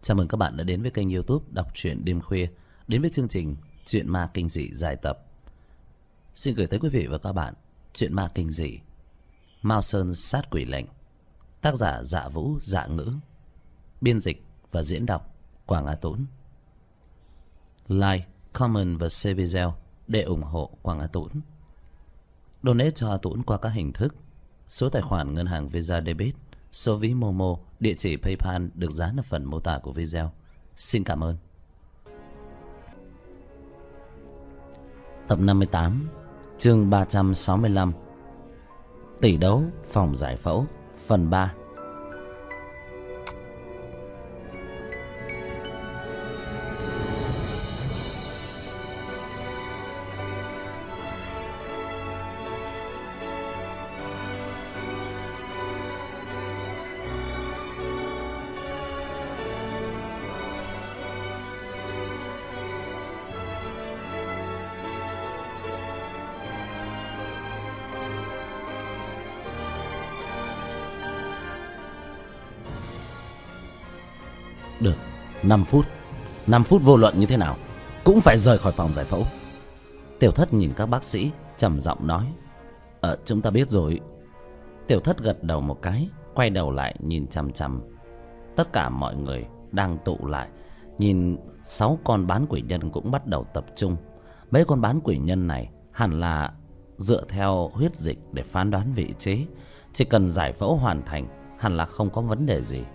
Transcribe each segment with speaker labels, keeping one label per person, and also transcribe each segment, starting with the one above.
Speaker 1: Chào mừng các bạn đã đến với kênh YouTube Đọc truyện đêm khuya, đến với chương trình Truyện ma kinh dị dài tập. Xin gửi tới quý vị và các bạn truyện ma kinh dị Mao Sơn sát quỷ lệnh, tác giả Dạ Vũ Dạ Ngữ, biên dịch và diễn đọc Quảng Á Tũng. Like, comment và share video để ủng hộ Quảng Á Tũng. Donate cho A Tũng qua các hình thức: số tài khoản ngân hàng Visa Debit, số ví Momo, địa chỉ PayPal được dán ở phần mô tả của video. Xin cảm ơn. Tập 58, chương 365, tỷ đấu phòng giải phẫu, phần 3. Được, 5 phút 5 phút vô luận như thế nào cũng phải rời khỏi phòng giải phẫu. Tiểu Thất nhìn các bác sĩ trầm giọng nói: Chúng ta biết rồi. Tiểu Thất gật đầu một cái, quay đầu lại nhìn chằm chằm. Tất cả mọi người đang tụ lại, nhìn 6 con bán quỷ nhân cũng bắt đầu tập trung. Mấy con bán quỷ nhân này hẳn là dựa theo huyết dịch để phán đoán vị trí. Chỉ cần giải phẫu hoàn thành hẳn là không có vấn đề gì.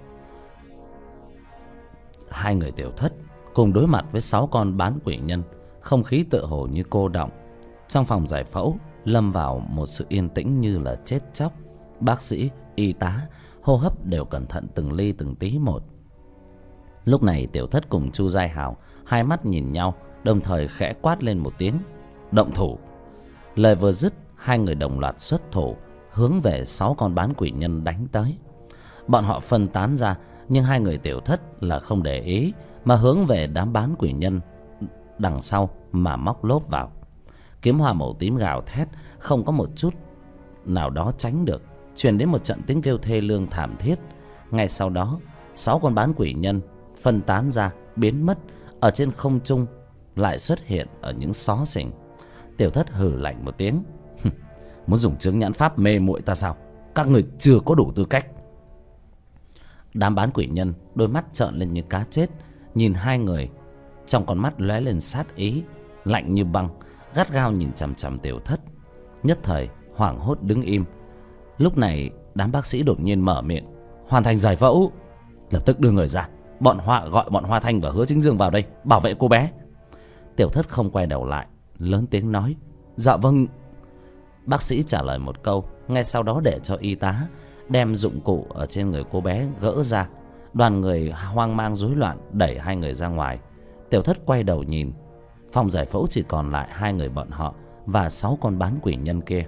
Speaker 1: Hai người Tiểu Thất cùng đối mặt với 6 con bán quỷ nhân, không khí tựa hồ như cô đọng. Trong phòng giải phẫu lâm vào một sự yên tĩnh như là chết chóc. Bác sĩ, y tá hô hấp đều cẩn thận từng ly từng tí một. Lúc này Tiểu Thất cùng Chu Giai Hào hai mắt nhìn nhau, đồng thời khẽ quát lên một tiếng: động thủ. Lời vừa dứt, hai người đồng loạt xuất thủ, hướng về 6 con bán quỷ nhân đánh tới. Bọn họ phân tán ra, nhưng hai người Tiểu Thất là không để ý, mà hướng về đám bán quỷ nhân đằng sau mà móc lốp vào. Kiếm hoa màu tím gào thét, không có một chút nào đó tránh được, truyền đến một trận tiếng kêu thê lương thảm thiết. Ngay sau đó, 6 con bán quỷ nhân phân tán ra, biến mất ở trên không trung, lại xuất hiện ở những xó xỉnh. Tiểu Thất hừ lạnh một tiếng: muốn dùng chướng nhãn pháp mê muội ta sao? Các người chưa có đủ tư cách. Đám bán quỷ nhân đôi mắt trợn lên như cá chết, nhìn hai người, trong con mắt lóe lên sát ý, lạnh như băng, gắt gao nhìn chằm chằm Tiểu Thất. Nhất thời hoảng hốt đứng im. Lúc này đám bác sĩ đột nhiên mở miệng: hoàn thành giải phẫu. Lập tức đưa người ra, gọi bọn Hoa Thanh và Hứa Chính Dương vào đây bảo vệ cô bé. Tiểu Thất không quay đầu lại, lớn tiếng nói: dạ vâng. Bác sĩ trả lời một câu, ngay sau đó để cho y tá đem dụng cụ ở trên người cô bé gỡ ra. Đoàn người hoang mang rối loạn đẩy hai người ra ngoài. Tiểu Thất quay đầu nhìn, phòng giải phẫu chỉ còn lại hai người bọn họ và 6 con bán quỷ nhân kia.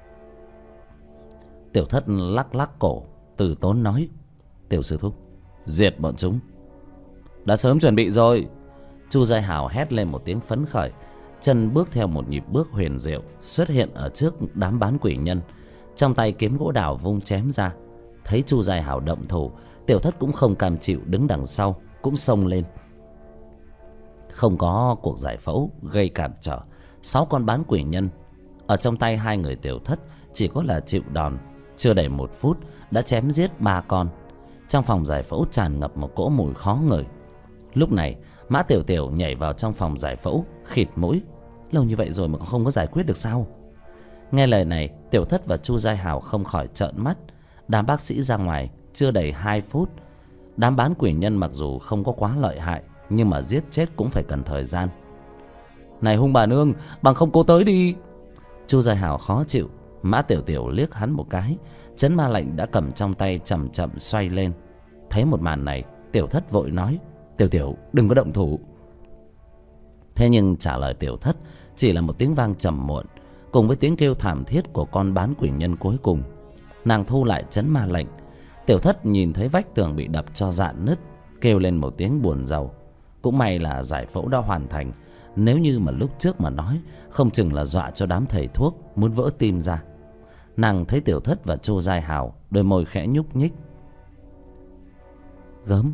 Speaker 1: Tiểu Thất lắc lắc cổ, từ tốn nói: Tiểu sư thúc, diệt bọn chúng. Đã sớm chuẩn bị rồi. Chu Giai Hào hét lên một tiếng phấn khởi, chân bước theo một nhịp bước huyền diệu, xuất hiện ở trước đám bán quỷ nhân, trong tay kiếm gỗ đào vung chém ra. Thấy Chu Giai Hào động thủ, Tiểu Thất cũng không cam chịu, đứng đằng sau cũng xông lên. Không có cuộc giải phẫu gây cản trở, 6 con bán quỷ nhân ở trong tay hai người Tiểu Thất chỉ có là chịu đòn. Chưa đầy 1 phút đã chém giết 3 con. Trong phòng giải phẫu tràn ngập một cỗ mùi khó ngửi. Lúc này Mã Tiểu Tiểu nhảy vào trong phòng giải phẫu, khịt mũi: lâu như vậy rồi mà không có giải quyết được sao? Nghe lời này, Tiểu Thất và Chu Giai Hào không khỏi trợn mắt. Đám bác sĩ ra ngoài chưa đầy 2 phút. Đám bán quỷ nhân mặc dù không có quá lợi hại, nhưng mà giết chết cũng phải cần thời gian. Này hung bà nương, bằng không cô tới đi. Chu Giai Hào khó chịu. Mã Tiểu Tiểu liếc hắn một cái, chấn ma lệnh đã cầm trong tay chậm chậm xoay lên. Thấy một màn này, Tiểu Thất vội nói: Tiểu Tiểu đừng có động thủ. Thế nhưng trả lời Tiểu Thất chỉ là một tiếng vang trầm muộn, cùng với tiếng kêu thảm thiết của con bán quỷ nhân cuối cùng. Nàng thu lại chấn ma lệnh. Tiểu Thất nhìn thấy vách tường bị đập cho rạn nứt, kêu lên một tiếng buồn rầu. Cũng may là giải phẫu đã hoàn thành, nếu như mà lúc trước mà nói, không chừng là dọa cho đám thầy thuốc muốn vỡ tim ra. Nàng thấy Tiểu Thất và Chu Giai Hào đôi môi khẽ nhúc nhích. Gớm,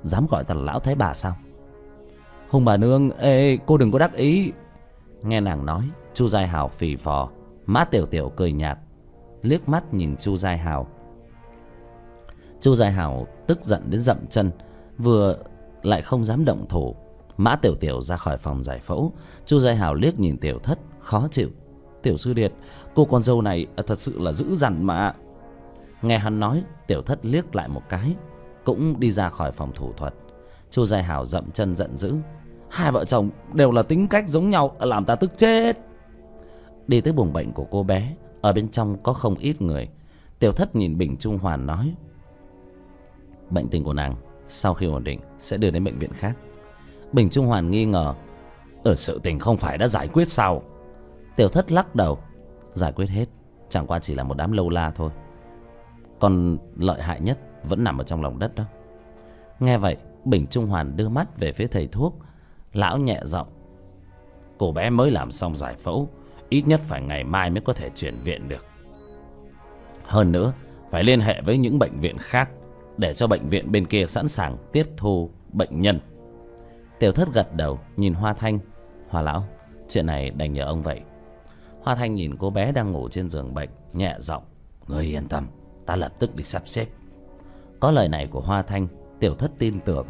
Speaker 1: dám gọi ta là lão thái bà sao? Hùng bà nương, ê, cô đừng có đắc ý. Nghe nàng nói, Chu Giai Hào phì phò. Mã Tiểu Tiểu cười nhạt, liếc mắt nhìn Chu Giai Hào. Chu Giai Hào tức giận đến dậm chân, vừa lại không dám động thủ. Mã Tiểu Tiểu ra khỏi phòng giải phẫu. Chu Giai Hào liếc nhìn Tiểu Thất khó chịu. Tiểu sư điệt, cô con dâu này thật sự là dữ dằn mà. Nghe hắn nói, Tiểu Thất liếc lại một cái, cũng đi ra khỏi phòng thủ thuật. Chu Giai Hào dậm chân giận dữ. Hai vợ chồng đều là tính cách giống nhau, làm ta tức chết. Đi tới buồng bệnh của cô bé. Ở bên trong có không ít người. Tiểu Thất nhìn Bình Trung Hoàn nói: bệnh tình của nàng sau khi ổn định sẽ đưa đến bệnh viện khác. Bình Trung Hoàn nghi ngờ: sự tình không phải đã giải quyết sao? Tiểu Thất lắc đầu: giải quyết hết, chẳng qua chỉ là một đám lâu la thôi. Còn lợi hại nhất vẫn nằm ở trong lòng đất đó. Nghe vậy, Bình Trung Hoàn đưa mắt về phía thầy thuốc. Lão nhẹ giọng: cô bé mới làm xong giải phẫu, ít nhất phải ngày mai mới có thể chuyển viện được. Hơn nữa, phải liên hệ với những bệnh viện khác để cho bệnh viện bên kia sẵn sàng tiếp thu bệnh nhân. Tiểu Thất gật đầu nhìn Hoa Thanh: Hoa lão, chuyện này đành nhờ ông vậy. Hoa Thanh nhìn cô bé đang ngủ trên giường bệnh, nhẹ giọng: ngươi yên tâm, ta lập tức đi sắp xếp. Có lời này của Hoa Thanh, Tiểu Thất tin tưởng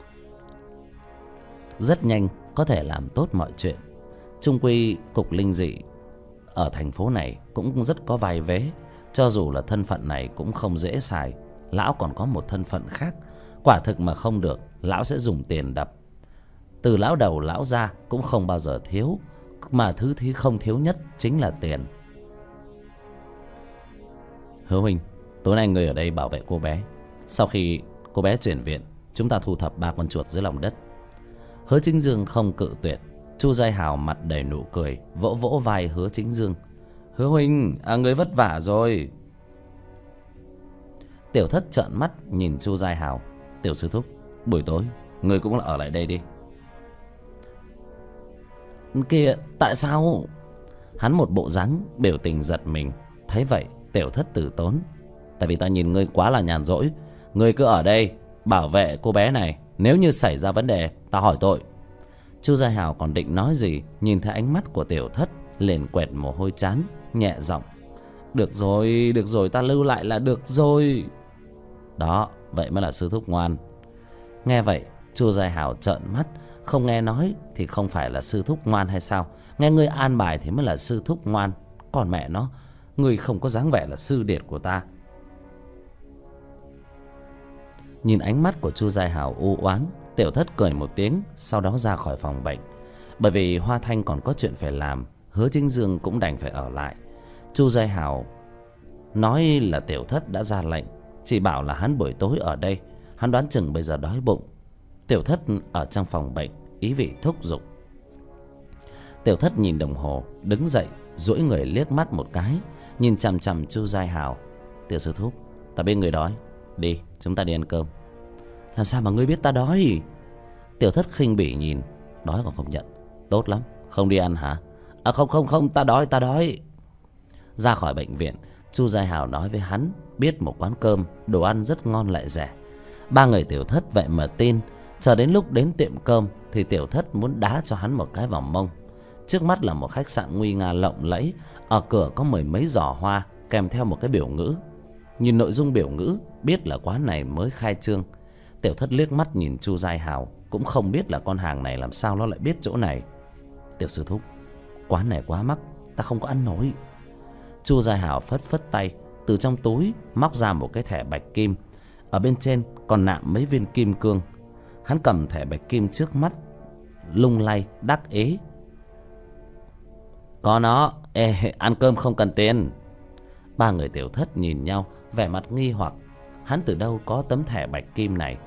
Speaker 1: rất nhanh có thể làm tốt mọi chuyện. Chung quy cục linh dị ở thành phố này cũng rất có vai vế. Cho dù là thân phận này cũng không dễ xài. Lão còn có một thân phận khác. Quả thực mà không được, lão sẽ dùng tiền đập. Từ lão đầu lão ra cũng không bao giờ thiếu. Mà thứ không thiếu nhất chính là tiền. Hứa huynh, tối nay người ở đây bảo vệ cô bé. Sau khi cô bé chuyển viện, chúng ta thu thập 3 con chuột dưới lòng đất. Hứa Chính Dương không cự tuyệt. Chu Giai Hào mặt đầy nụ cười, vỗ vỗ vai Hứa Chính Dương: Hứa huynh, người vất vả rồi. Tiểu Thất trợn mắt nhìn Chu Giai Hào: Tiểu sư thúc, buổi tối người cũng ở lại đây đi. Kìa, tại sao? Hắn một bộ dáng biểu tình giật mình. Thấy vậy, Tiểu Thất từ tốn: tại vì ta nhìn ngươi quá là nhàn rỗi. Ngươi cứ ở đây bảo vệ cô bé này, nếu như xảy ra vấn đề ta hỏi tội. Chu Giai Hào còn định nói gì, nhìn thấy ánh mắt của Tiểu Thất liền quẹt mồ hôi trán, nhẹ giọng: được rồi, ta lưu lại là được rồi. Đó, vậy mới là sư thúc ngoan. Nghe vậy, Chu Giai Hào trợn mắt. Không nghe nói thì không phải là sư thúc ngoan hay sao? Nghe ngươi an bài thì mới là sư thúc ngoan. Còn mẹ nó, ngươi không có dáng vẻ là sư điệt của ta. Nhìn ánh mắt của Chu Giai Hào u oán, Tiểu Thất cười một tiếng, sau đó ra khỏi phòng bệnh. Bởi vì Hoa Thanh còn có chuyện phải làm, Hứa Chính Dương cũng đành phải ở lại. Chu Giai Hào nói là Tiểu Thất đã ra lệnh, chỉ bảo là hắn buổi tối ở đây. Hắn đoán chừng bây giờ đói bụng. Tiểu Thất ở trong phòng bệnh, ý vị thúc giục. Tiểu Thất nhìn đồng hồ, đứng dậy, duỗi người liếc mắt một cái, nhìn chằm chằm Chu Giai Hào: Tiểu sư thúc, ta biết người đói, đi, chúng ta đi ăn cơm. Làm sao mà ngươi biết ta đói? Tiểu Thất khinh bỉ nhìn: đói còn không nhận, tốt lắm, không đi ăn hả? Không, ta đói. Ra khỏi bệnh viện, Chu Giai Hào nói với hắn biết một quán cơm, đồ ăn rất ngon lại rẻ. 3 người Tiểu Thất vậy mà tin. Chờ đến lúc đến tiệm cơm thì Tiểu Thất muốn đá cho hắn một cái vào mông. Trước mắt là một khách sạn nguy nga lộng lẫy. Ở cửa có 10 mấy giỏ hoa kèm theo một cái biểu ngữ. Nhìn nội dung biểu ngữ biết là quán này mới khai trương. Tiểu Thất liếc mắt nhìn Chu Giai Hào, cũng không biết là con hàng này làm sao nó lại biết chỗ này. Tiểu sư thúc, quán này quá mắc, ta không có ăn nổi. Chu Giai Hào phất phất tay, từ trong túi móc ra một cái thẻ bạch kim. Ở bên trên còn nạm mấy viên kim cương. Hắn cầm thẻ bạch kim trước mắt, lung lay đắc ý: có nó, ăn cơm không cần tiền. 3 người Tiểu Thất nhìn nhau, vẻ mặt nghi hoặc. Hắn từ đâu có tấm thẻ bạch kim này?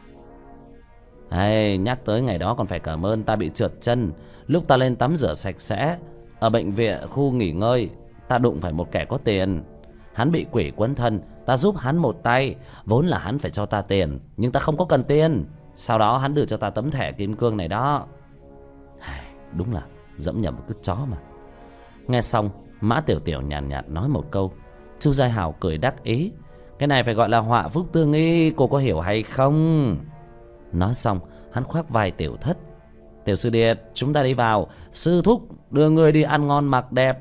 Speaker 1: Nhắc tới ngày đó còn phải cảm ơn ta bị trượt chân. Lúc ta lên tắm rửa sạch sẽ ở bệnh viện khu nghỉ ngơi, ta đụng phải một kẻ có tiền. Hắn bị quỷ quấn thân, ta giúp hắn một tay. Vốn là hắn phải cho ta tiền, nhưng ta không có cần tiền. Sau đó hắn đưa cho ta tấm thẻ kim cương này đó. Đúng là dẫm nhầm một cái chó mà. Nghe xong, Mã Tiểu Tiểu nhàn nhạt nói một câu. Chu Giai Hào cười đắc ý: cái này phải gọi là họa phúc tương y, cô có hiểu hay không? Nói xong hắn khoác vai Tiểu Thất. Tiểu sư điệt, chúng ta đi vào. Sư thúc đưa người đi ăn ngon mặc đẹp.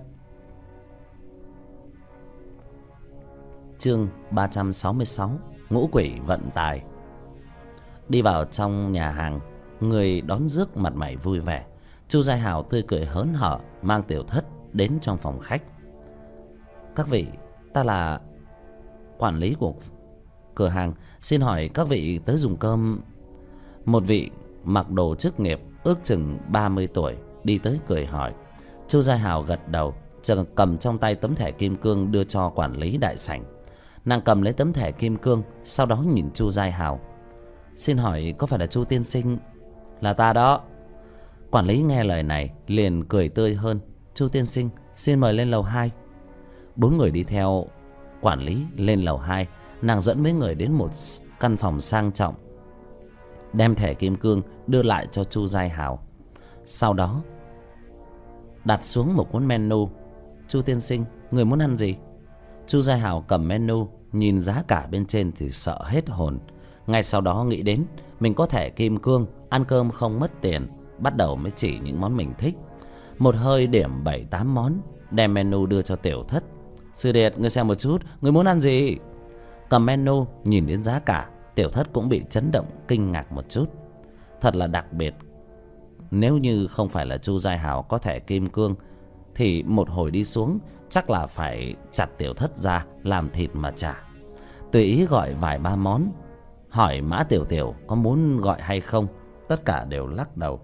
Speaker 1: Chương 366, Ngũ quỷ vận tài. Đi vào trong nhà hàng, người đón rước mặt mày vui vẻ. Chu Giai Hào tươi cười hớn hở mang Tiểu Thất đến trong phòng khách. Các vị, ta là quản lý của cửa hàng, xin hỏi các vị tới dùng cơm. Một vị mặc đồ chức nghiệp ước chừng 30 tuổi đi tới cười hỏi. Chu Giai Hào gật đầu, cầm trong tay tấm thẻ kim cương đưa cho quản lý đại sảnh. Nàng cầm lấy tấm thẻ kim cương, sau đó nhìn Chu Giai Hào. Xin hỏi có phải là Chu tiên sinh? Là ta đó. Quản lý nghe lời này liền cười tươi hơn. Chu tiên sinh, xin mời lên lầu 2. 4 người đi theo quản lý lên lầu 2. Nàng dẫn mấy người đến một căn phòng sang trọng, đem thẻ kim cương đưa lại cho Chu Giai Hào. Sau đó đặt xuống một cuốn menu. Chu tiên sinh, người muốn ăn gì? Chu Giai Hào cầm menu, nhìn giá cả bên trên thì sợ hết hồn. Ngay sau đó nghĩ đến mình có thẻ kim cương, ăn cơm không mất tiền, bắt đầu mới chỉ những món mình thích. Một hơi điểm 7-8 món, đem menu đưa cho Tiểu Thất. Sư điệt, ngươi xem một chút, ngươi muốn ăn gì? Cầm menu nhìn đến giá cả, Tiểu Thất cũng bị chấn động kinh ngạc một chút. Thật là đặc biệt. Nếu như không phải là Chu Giai Hào có thẻ kim cương thì một hồi đi xuống chắc là phải chặt Tiểu Thất ra làm thịt mà trả. Tùy ý gọi vài ba món, hỏi Mã Tiểu Tiểu có muốn gọi hay không, tất cả đều lắc đầu.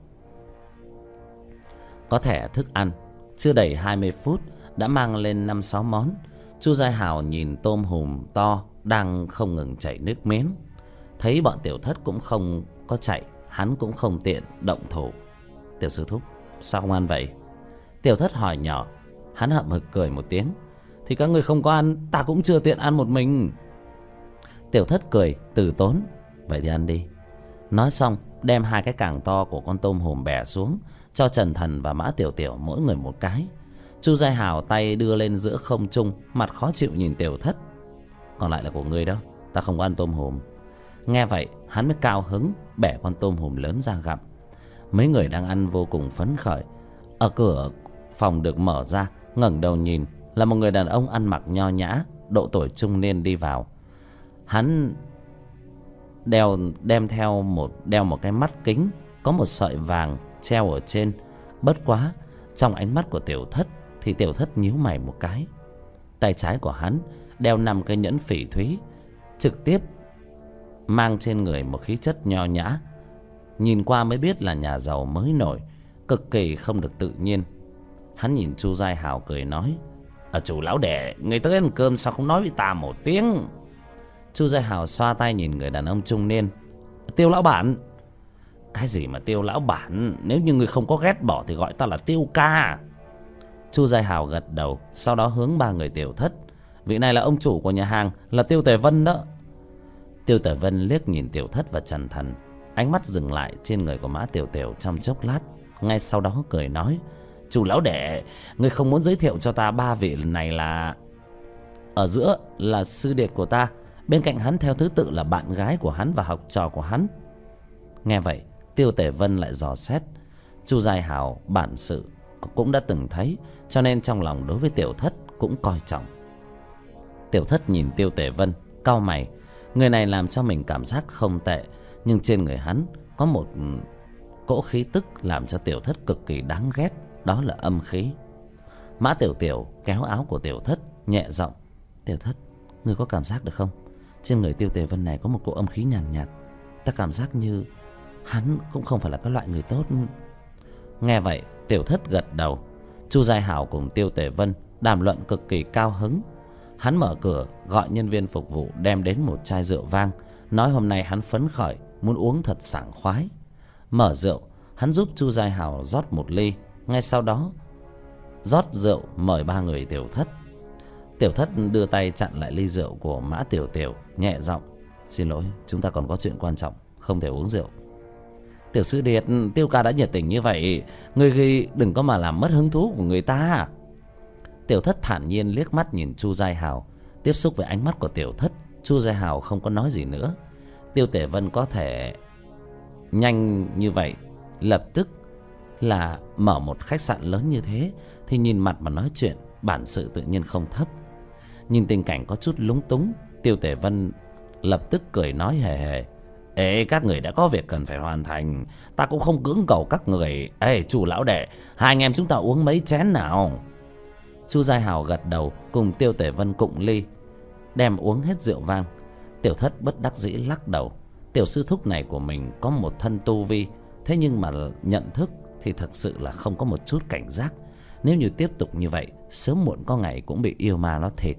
Speaker 1: Có thẻ thức ăn, chưa đầy 20 phút đã mang lên 5-6 món. Chu Giai Hào nhìn tôm hùm to đang không ngừng chảy nước miếng. Thấy bọn Tiểu Thất cũng không có chạy, hắn cũng không tiện động thủ. Tiểu sư thúc, sao không ăn vậy? Tiểu Thất hỏi nhỏ. Hắn hậm hực cười một tiếng. Thì các người không có ăn, ta cũng chưa tiện ăn một mình. Tiểu Thất cười từ tốn. Vậy thì ăn đi. Nói xong đem 2 cái càng to của con tôm hùm bẻ xuống, cho Trần Thần và Mã Tiểu Tiểu mỗi người một cái. Chu Giai Hào tay đưa lên giữa không trung, mặt khó chịu nhìn Tiểu Thất. Còn lại là của ngươi đó, ta không có ăn tôm hùm. Nghe vậy hắn mới cao hứng, bẻ con tôm hùm lớn ra gặm. Mấy người đang ăn vô cùng phấn khởi. Ở cửa phòng được mở ra, ngẩng đầu nhìn là một người đàn ông ăn mặc nho nhã, độ tuổi trung niên đi vào. Hắn đeo một cái mắt kính có một sợi vàng treo ở trên. Bất quá trong ánh mắt của Tiểu Thất thì Tiểu Thất nhíu mày một cái. Tay trái của hắn đeo 5 cái nhẫn phỉ thúy, trực tiếp mang trên người một khí chất nho nhã. Nhìn qua mới biết là nhà giàu mới nổi, cực kỳ không được tự nhiên. Hắn nhìn Chu Giai Hào cười nói. Chủ lão đệ, người tới ăn cơm sao không nói với ta một tiếng? Chu Giai Hào xoa tay nhìn người đàn ông trung niên. Tiêu lão bản. Cái gì mà Tiêu lão bản? Nếu như người không có ghét bỏ thì gọi ta là Tiêu ca. Chu Giai Hào gật đầu, sau đó hướng 3 người Tiểu Thất. Vị này là ông chủ của nhà hàng, là Tiêu Tề Vân đó. Tiêu Tề Vân liếc nhìn Tiểu Thất và Trần Thần, ánh mắt dừng lại trên người của Mã Tiểu Tiểu trong chốc lát. Ngay sau đó cười nói. Chủ lão đệ, người không muốn giới thiệu cho ta 3 vị này là... Ở giữa là sư điệt của ta, bên cạnh hắn theo thứ tự là bạn gái của hắn và học trò của hắn. Nghe vậy Tiêu Tề Vân lại dò xét. Chu Giai Hào bản sự cũng đã từng thấy, cho nên trong lòng đối với Tiểu Thất cũng coi trọng. Tiểu Thất nhìn Tiêu Tề Vân, cau mày. Người này làm cho mình cảm giác không tệ, nhưng trên người hắn có một cỗ khí tức làm cho Tiểu Thất cực kỳ đáng ghét, đó là âm khí. Mã Tiểu Tiểu kéo áo của Tiểu Thất, nhẹ giọng. Tiểu Thất, ngươi có cảm giác được không? Trên người Tiêu Tề Vân này có một cỗ âm khí nhàn nhạt. Ta cảm giác như hắn cũng không phải là cái loại người tốt. Nghe vậy Tiểu Thất gật đầu. Chu Giai Hào cùng Tiêu Tề Vân đàm luận cực kỳ cao hứng. Hắn mở cửa gọi nhân viên phục vụ đem đến một chai rượu vang, nói hôm nay hắn phấn khởi, muốn uống thật sảng khoái. Mở rượu, hắn giúp Chu Giai Hào rót một ly, ngay sau đó rót rượu mời 3 người Tiểu Thất. Tiểu Thất đưa tay chặn lại ly rượu của Mã Tiểu Tiểu, nhẹ giọng. Xin lỗi, chúng ta còn có chuyện quan trọng, không thể uống rượu. Tiểu sư điệt, Tiêu ca đã nhiệt tình như vậy, người ghi đừng có mà làm mất hứng thú của người ta. Tiểu Thất thản nhiên liếc mắt nhìn Chu Giai Hào. Tiếp xúc với ánh mắt của Tiểu Thất, Chu Giai Hào không có nói gì nữa. Tiêu Tề Vân có thể nhanh như vậy, lập tức là mở một khách sạn lớn như thế, thì nhìn mặt mà nói chuyện, bản sự tự nhiên không thấp. Nhìn tình cảnh có chút lúng túng, Tiêu Tể Vân lập tức cười nói hề hề: Ê, các người đã có việc cần phải hoàn thành, ta cũng không cưỡng cầu các người. Ê, Chu lão đệ, hai anh em chúng ta uống mấy chén nào? Chu Giai Hào gật đầu, cùng Tiêu Tể Vân cụng ly, đem uống hết rượu vang. Tiểu Thất bất đắc dĩ lắc đầu. Tiểu sư thúc này của mình có một thân tu vi, thế nhưng mà nhận thức thì thật sự là không có một chút cảnh giác. Nếu như tiếp tục như vậy, sớm muộn có ngày cũng bị yêu ma nó thịt.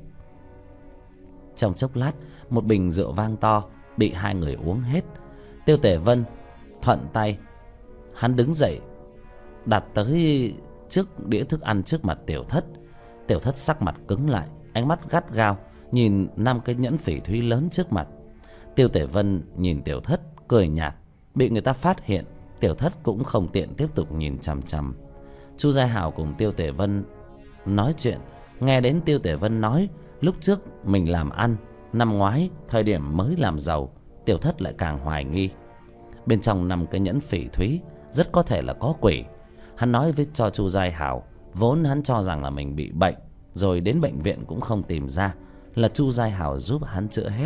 Speaker 1: Trong chốc lát, một bình rượu vang to bị hai người uống hết. Tiêu Tể Vân thuận tay, hắn đứng dậy đặt tới trước đĩa thức ăn trước mặt Tiểu Thất. Tiểu Thất sắc mặt cứng lại, ánh mắt gắt gao nhìn 5 cái nhẫn phỉ thúy lớn trước mặt. Tiêu Tể Vân nhìn Tiểu Thất cười nhạt. Bị người ta phát hiện, Tiểu Thất cũng không tiện tiếp tục nhìn chằm chằm. Chu Giai Hào cùng Tiêu Tể Vân nói chuyện. Nghe đến Tiêu Tể Vân nói lúc trước mình làm ăn, năm ngoái thời điểm mới làm giàu, Tiểu Thất lại càng hoài nghi. Bên trong 5 cái nhẫn phỉ thúy rất có thể là có quỷ. Hắn nói với cho Chu Giai Hào, vốn hắn cho rằng là mình bị bệnh, rồi đến bệnh viện cũng không tìm ra, là Chu Giai Hào giúp hắn chữa hết.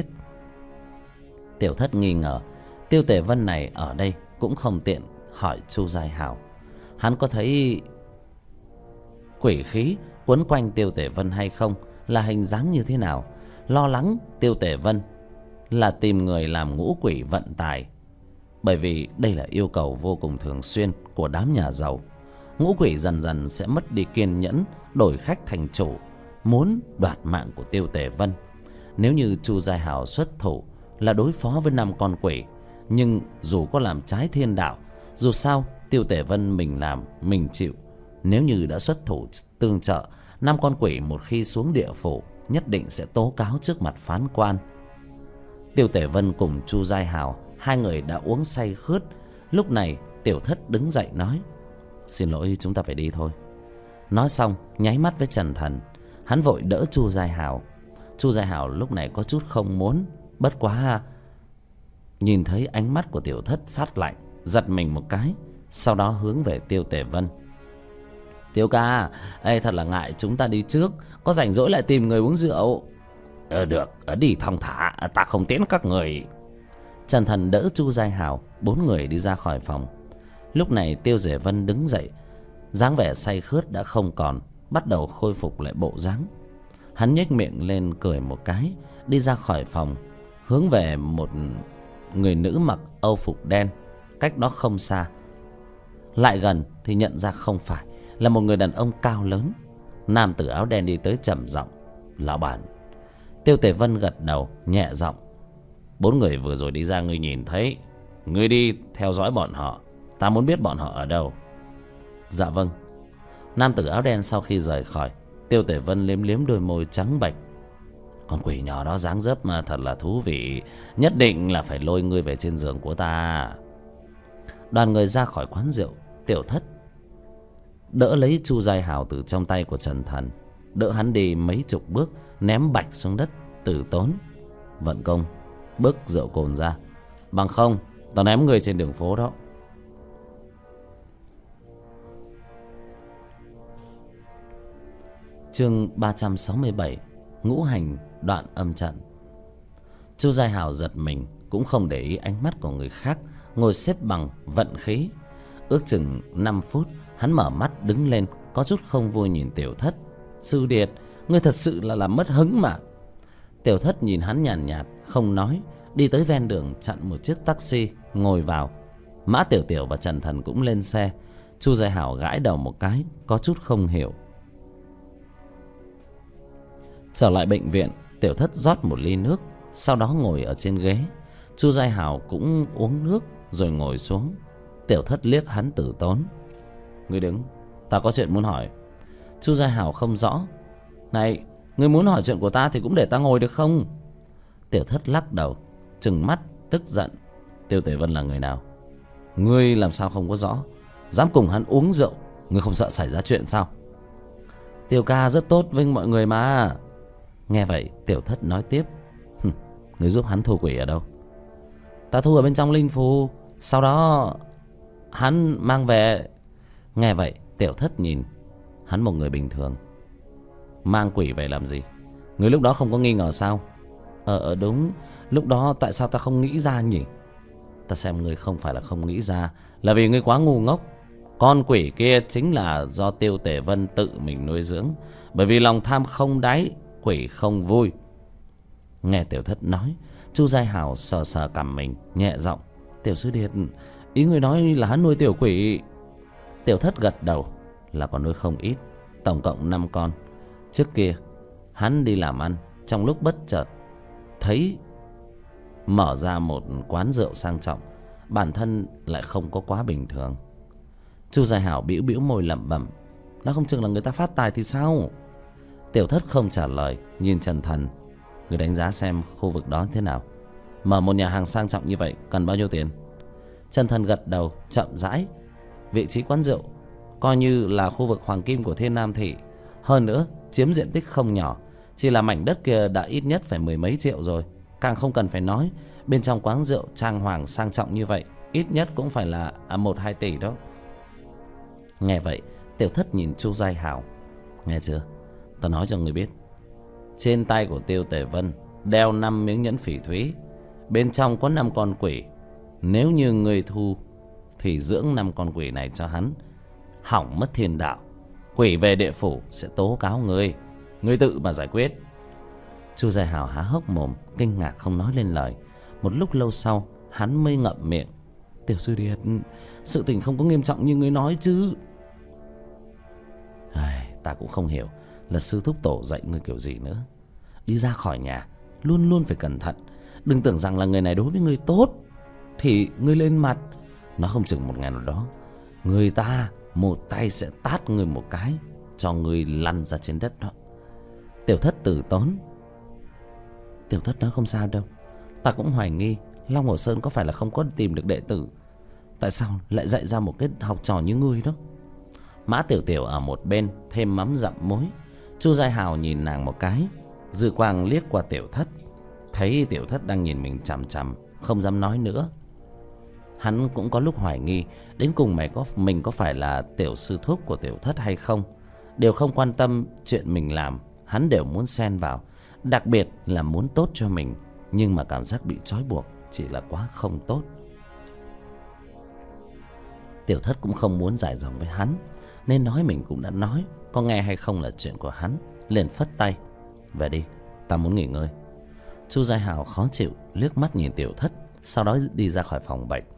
Speaker 1: Tiểu Thất nghi ngờ Tiêu Tể Vân này ở đây cũng không tiện hỏi Chu Giai Hào. Hắn có thấy quỷ khí quấn quanh Tiêu Tể Vân hay không, là hình dáng như thế nào. Lo lắng Tiêu Tể Vân là tìm người làm ngũ quỷ vận tài, bởi vì đây là yêu cầu vô cùng thường xuyên của đám nhà giàu. Ngũ quỷ dần dần sẽ mất đi kiên nhẫn, đổi khách thành chủ, muốn đoạt mạng của Tiêu Tể Vân. Nếu như Chu Giai Hào xuất thủ là đối phó với 5 con quỷ, nhưng dù có làm trái thiên đạo, dù sao Tiêu Tể Vân mình làm mình chịu. Nếu như đã xuất thủ tương trợ, 5 con quỷ một khi xuống địa phủ nhất định sẽ tố cáo trước mặt phán quan. Tiêu Tể Vân cùng Chu Giai Hào hai người đã uống say khướt. Lúc này Tiểu Thất đứng dậy nói: Xin lỗi, chúng ta phải đi thôi. Nói xong nháy mắt với Trần Thần. Hắn vội đỡ Chu Giai Hào. Chu Giai Hào lúc này có chút không muốn, bất quá nhìn thấy ánh mắt của Tiểu Thất phát lạnh, giật mình một cái, sau đó hướng về Tiêu Tể Vân: Tiêu ca, ê, thật là ngại chúng ta đi trước, có rảnh rỗi lại tìm người uống rượu. Được, đi thong thả, ta không tiễn các người. Trần Thần đỡ Chu Giai Hào, 4 người đi ra khỏi phòng. Lúc này Tiêu Tể Vân đứng dậy, dáng vẻ say khướt đã không còn, bắt đầu khôi phục lại bộ dáng. Hắn nhếch miệng lên cười một cái, đi ra khỏi phòng, hướng về một người nữ mặc âu phục đen cách đó không xa. Lại gần thì nhận ra không phải, là một người đàn ông cao lớn. Nam tử áo đen đi tới trầm giọng: Lão bản. Tiêu Tể Vân gật đầu nhẹ giọng: 4 người vừa rồi đi ra ngươi nhìn thấy, ngươi đi theo dõi bọn họ, ta muốn biết bọn họ ở đâu. Dạ vâng. Nam tử áo đen sau khi rời khỏi, Tiêu Tể Vân liếm liếm đôi môi trắng bệch: Con quỷ nhỏ đó dáng dấp mà thật là thú vị, nhất định là phải lôi ngươi về trên giường của ta. Đoàn người ra khỏi quán rượu. Tiểu Thất đỡ lấy Chu Giai Hào từ trong tay của Trần Thần, đỡ hắn đi mấy chục bước, ném bạch xuống đất, từ tốn: Vận công, bức rượu cồn ra, bằng không tao ném người trên đường phố đó. Chương 367: Ngũ hành đoạn âm trận. Chu Giai Hào giật mình, cũng không để ý ánh mắt của người khác, ngồi xếp bằng vận khí. Ước chừng 5 phút, hắn mở mắt đứng lên, có chút không vui nhìn Tiểu Thất: Sư điệt, ngươi thật sự là làm mất hứng mà. Tiểu Thất nhìn hắn nhàn nhạt, không nói, đi tới ven đường chặn một chiếc taxi ngồi vào. Mã Tiểu Tiểu và Trần Thần cũng lên xe. Chu Giai Hào gãi đầu một cái, có chút không hiểu. Trở lại bệnh viện, Tiểu Thất rót một ly nước, sau đó ngồi ở trên ghế. Chu Giai Hào cũng uống nước rồi ngồi xuống. Tiểu Thất liếc hắn từ tốn: Ngươi đứng, ta có chuyện muốn hỏi. Chu Giai Hào không rõ: Này, ngươi muốn hỏi chuyện của ta thì cũng để ta ngồi được không? Tiểu Thất lắc đầu, trừng mắt tức giận: Tiêu Tể Vân là người nào? Ngươi làm sao không có rõ? Dám cùng hắn uống rượu, ngươi không sợ xảy ra chuyện sao? Tiêu ca rất tốt với mọi người mà. Nghe vậy Tiểu Thất nói tiếp: Ngươi giúp hắn thu quỷ ở đâu? Ta thu ở bên trong linh phù, Sau đó hắn mang về. Nghe vậy Tiểu Thất nhìn hắn, một người bình thường mang quỷ về làm gì? Người lúc đó không có nghi ngờ sao? Đúng. Lúc đó tại sao ta không nghĩ ra nhỉ? Ta xem ngươi không phải là không nghĩ ra, là vì ngươi quá ngu ngốc. Con quỷ kia chính là do Tiêu Tề Vân tự mình nuôi dưỡng. Bởi vì lòng tham không đáy, quỷ không vui. Nghe Tiểu Thất nói, Chu Giai Hào sờ sờ cằm mình, nhẹ giọng: Tiểu sư điệt, ý người nói là hắn nuôi tiểu quỷ? Tiểu Thất gật đầu: là còn nuôi không ít, tổng cộng 5 con. Trước kia hắn đi làm ăn, trong lúc bất chợt thấy mở ra một quán rượu sang trọng, bản thân lại không có quá bình thường. Chu Giai Hảo bĩu bĩu môi lẩm bẩm: nó không chừng là người ta phát tài thì sao? Tiểu Thất không trả lời, nhìn Trần Thần: người đánh giá xem khu vực đó thế nào? Mở một nhà hàng sang trọng như vậy cần bao nhiêu tiền? Trần Thần gật đầu chậm rãi: vị trí quán rượu coi như là khu vực hoàng kim của Thiên Nam Thị, hơn nữa chiếm diện tích không nhỏ. Chỉ là mảnh đất kia đã ít nhất phải 10 mấy triệu rồi. Càng không cần phải nói, bên trong quán rượu trang hoàng sang trọng như vậy, ít nhất cũng phải là 1-2 tỷ đó. Nghe vậy Tiểu Thất nhìn Chu Giai Hảo: nghe chưa, ta nói cho người biết, trên tay của Tiêu Tề Vân đeo 5 miếng nhẫn phỉ thúy, bên trong có 5 con quỷ. Nếu như người thu thì dưỡng 5 con quỷ này cho hắn, hỏng mất thiên đạo, quỷ về địa phủ sẽ tố cáo ngươi, ngươi tự mà giải quyết. Chu Giai Hảo há hốc mồm, kinh ngạc không nói lên lời. Một lúc lâu sau hắn mới ngậm miệng: Tiểu sư điệt, sự tình không có nghiêm trọng như ngươi nói chứ? Ta cũng không hiểu là sư thúc tổ dạy ngươi kiểu gì nữa. Đi ra khỏi nhà luôn luôn phải cẩn thận. Đừng tưởng rằng là người này đối với ngươi tốt thì ngươi lên mặt, nó không chừng một ngày nào đó người ta một tay sẽ tát ngươi một cái cho ngươi lăn ra trên đất đó. Tiểu Thất từ tốn: Tiểu Thất nói không sao đâu. Ta cũng hoài nghi Long Hồ Sơn có phải là không có tìm được đệ tử, tại sao lại dạy ra một cái học trò như ngươi đó? Mã Tiểu Tiểu ở một bên thêm mắm dặm muối. Chu Giai Hào nhìn nàng một cái, dư quang liếc qua Tiểu Thất, thấy Tiểu Thất đang nhìn mình chằm chằm, không dám nói nữa. Hắn cũng có lúc hoài nghi đến cùng mình có phải là tiểu sư thúc của Tiểu Thất hay không. Đều không quan tâm chuyện mình làm, hắn đều muốn xen vào, đặc biệt là muốn tốt cho mình. Nhưng mà cảm giác bị trói buộc chỉ là quá không tốt. Tiểu Thất cũng không muốn giải dòng với hắn, nên nói mình cũng đã nói, có nghe hay không là chuyện của hắn. Liền phất tay: về đi, ta muốn nghỉ ngơi. Chu Giai Hào khó chịu liếc mắt nhìn Tiểu Thất, sau đó đi ra khỏi phòng bệnh.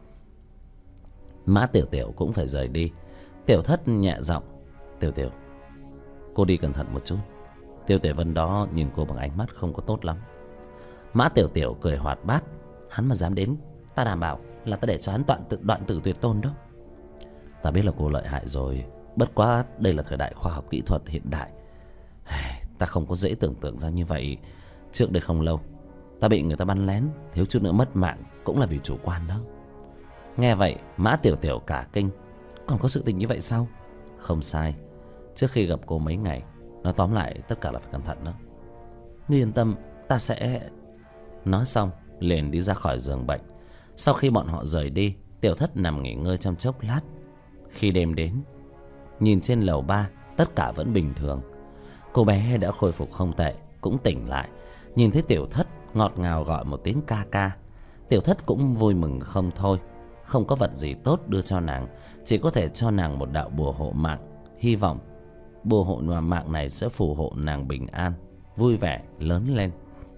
Speaker 1: Mã Tiểu Tiểu cũng phải rời đi. Tiểu Thất nhẹ giọng: Tiểu Tiểu, cô đi cẩn thận một chút. Tiêu Tề Vân đó nhìn cô bằng ánh mắt không có tốt lắm. Mã Tiểu Tiểu cười hoạt bát: hắn mà dám đến, ta đảm bảo là ta để cho hắn đoạn tử tuyệt tôn đó. Ta biết là cô lợi hại rồi, bất quá đây là thời đại khoa học kỹ thuật hiện đại, ta không có dễ tưởng tượng ra như vậy. Trước đây không lâu ta bị người ta bắn lén, thiếu chút nữa mất mạng cũng là vì chủ quan đó. Nghe vậy Mã Tiểu Tiểu cả kinh: còn có sự tình như vậy sao? Không sai, trước khi gặp cô mấy ngày, nói tóm lại tất cả là phải cẩn thận đó. Ngươi yên tâm, ta sẽ... Nói xong liền đi ra khỏi giường bệnh. Sau khi bọn họ rời đi, Tiểu Thất nằm nghỉ ngơi trong chốc lát. Khi đêm đến, nhìn trên lầu 3 tất cả vẫn bình thường. Cô bé đã khôi phục không tệ, cũng tỉnh lại. Nhìn thấy Tiểu Thất, ngọt ngào gọi một tiếng ca ca. Tiểu Thất cũng vui mừng không thôi. Không có vật gì tốt đưa cho nàng, chỉ có thể cho nàng một đạo bùa hộ mạng, hy vọng bùa hộ mạng này sẽ phù hộ nàng bình an, vui vẻ lớn lên.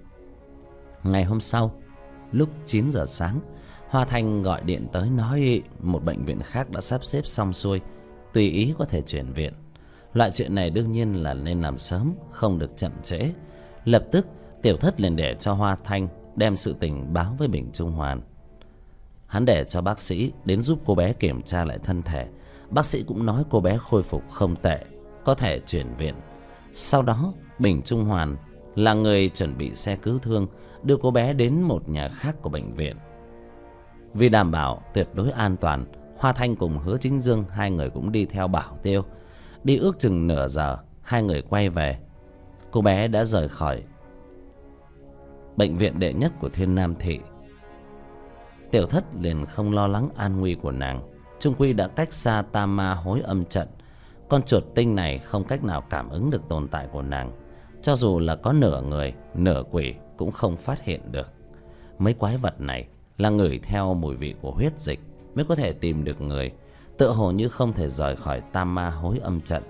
Speaker 1: Ngày hôm sau, lúc 9 giờ sáng, Hoa Thanh gọi điện tới nói một bệnh viện khác đã sắp xếp xong xuôi, tùy ý có thể chuyển viện. Loại chuyện này đương nhiên là nên làm sớm, không được chậm trễ. Lập tức Tiểu Thất liền để cho Hoa Thanh đem sự tình báo với Bình Trung Hoàn. Hắn để cho bác sĩ đến giúp cô bé kiểm tra lại thân thể. Bác sĩ cũng nói cô bé khôi phục không tệ, có thể chuyển viện. Sau đó Bình Trung Hoàn là người chuẩn bị xe cứu thương đưa cô bé đến một nhà khác của bệnh viện. Vì đảm bảo tuyệt đối an toàn, Hoa Thanh cùng Hứa Chính Dương hai người cũng đi theo bảo tiêu. Đi ước chừng nửa giờ, hai người quay về. Cô bé đã rời khỏi bệnh viện đệ nhất của Thiên Nam Thị. Tiểu Thất liền không lo lắng an nguy của nàng. Chung quy đã cách xa tam ma hối âm trận, con chuột tinh này không cách nào cảm ứng được tồn tại của nàng. Cho dù là có nửa người nửa quỷ cũng không phát hiện được. Mấy quái vật này là ngửi theo mùi vị của huyết dịch mới có thể tìm được người, tựa hồ như không thể rời khỏi tam ma hối âm trận.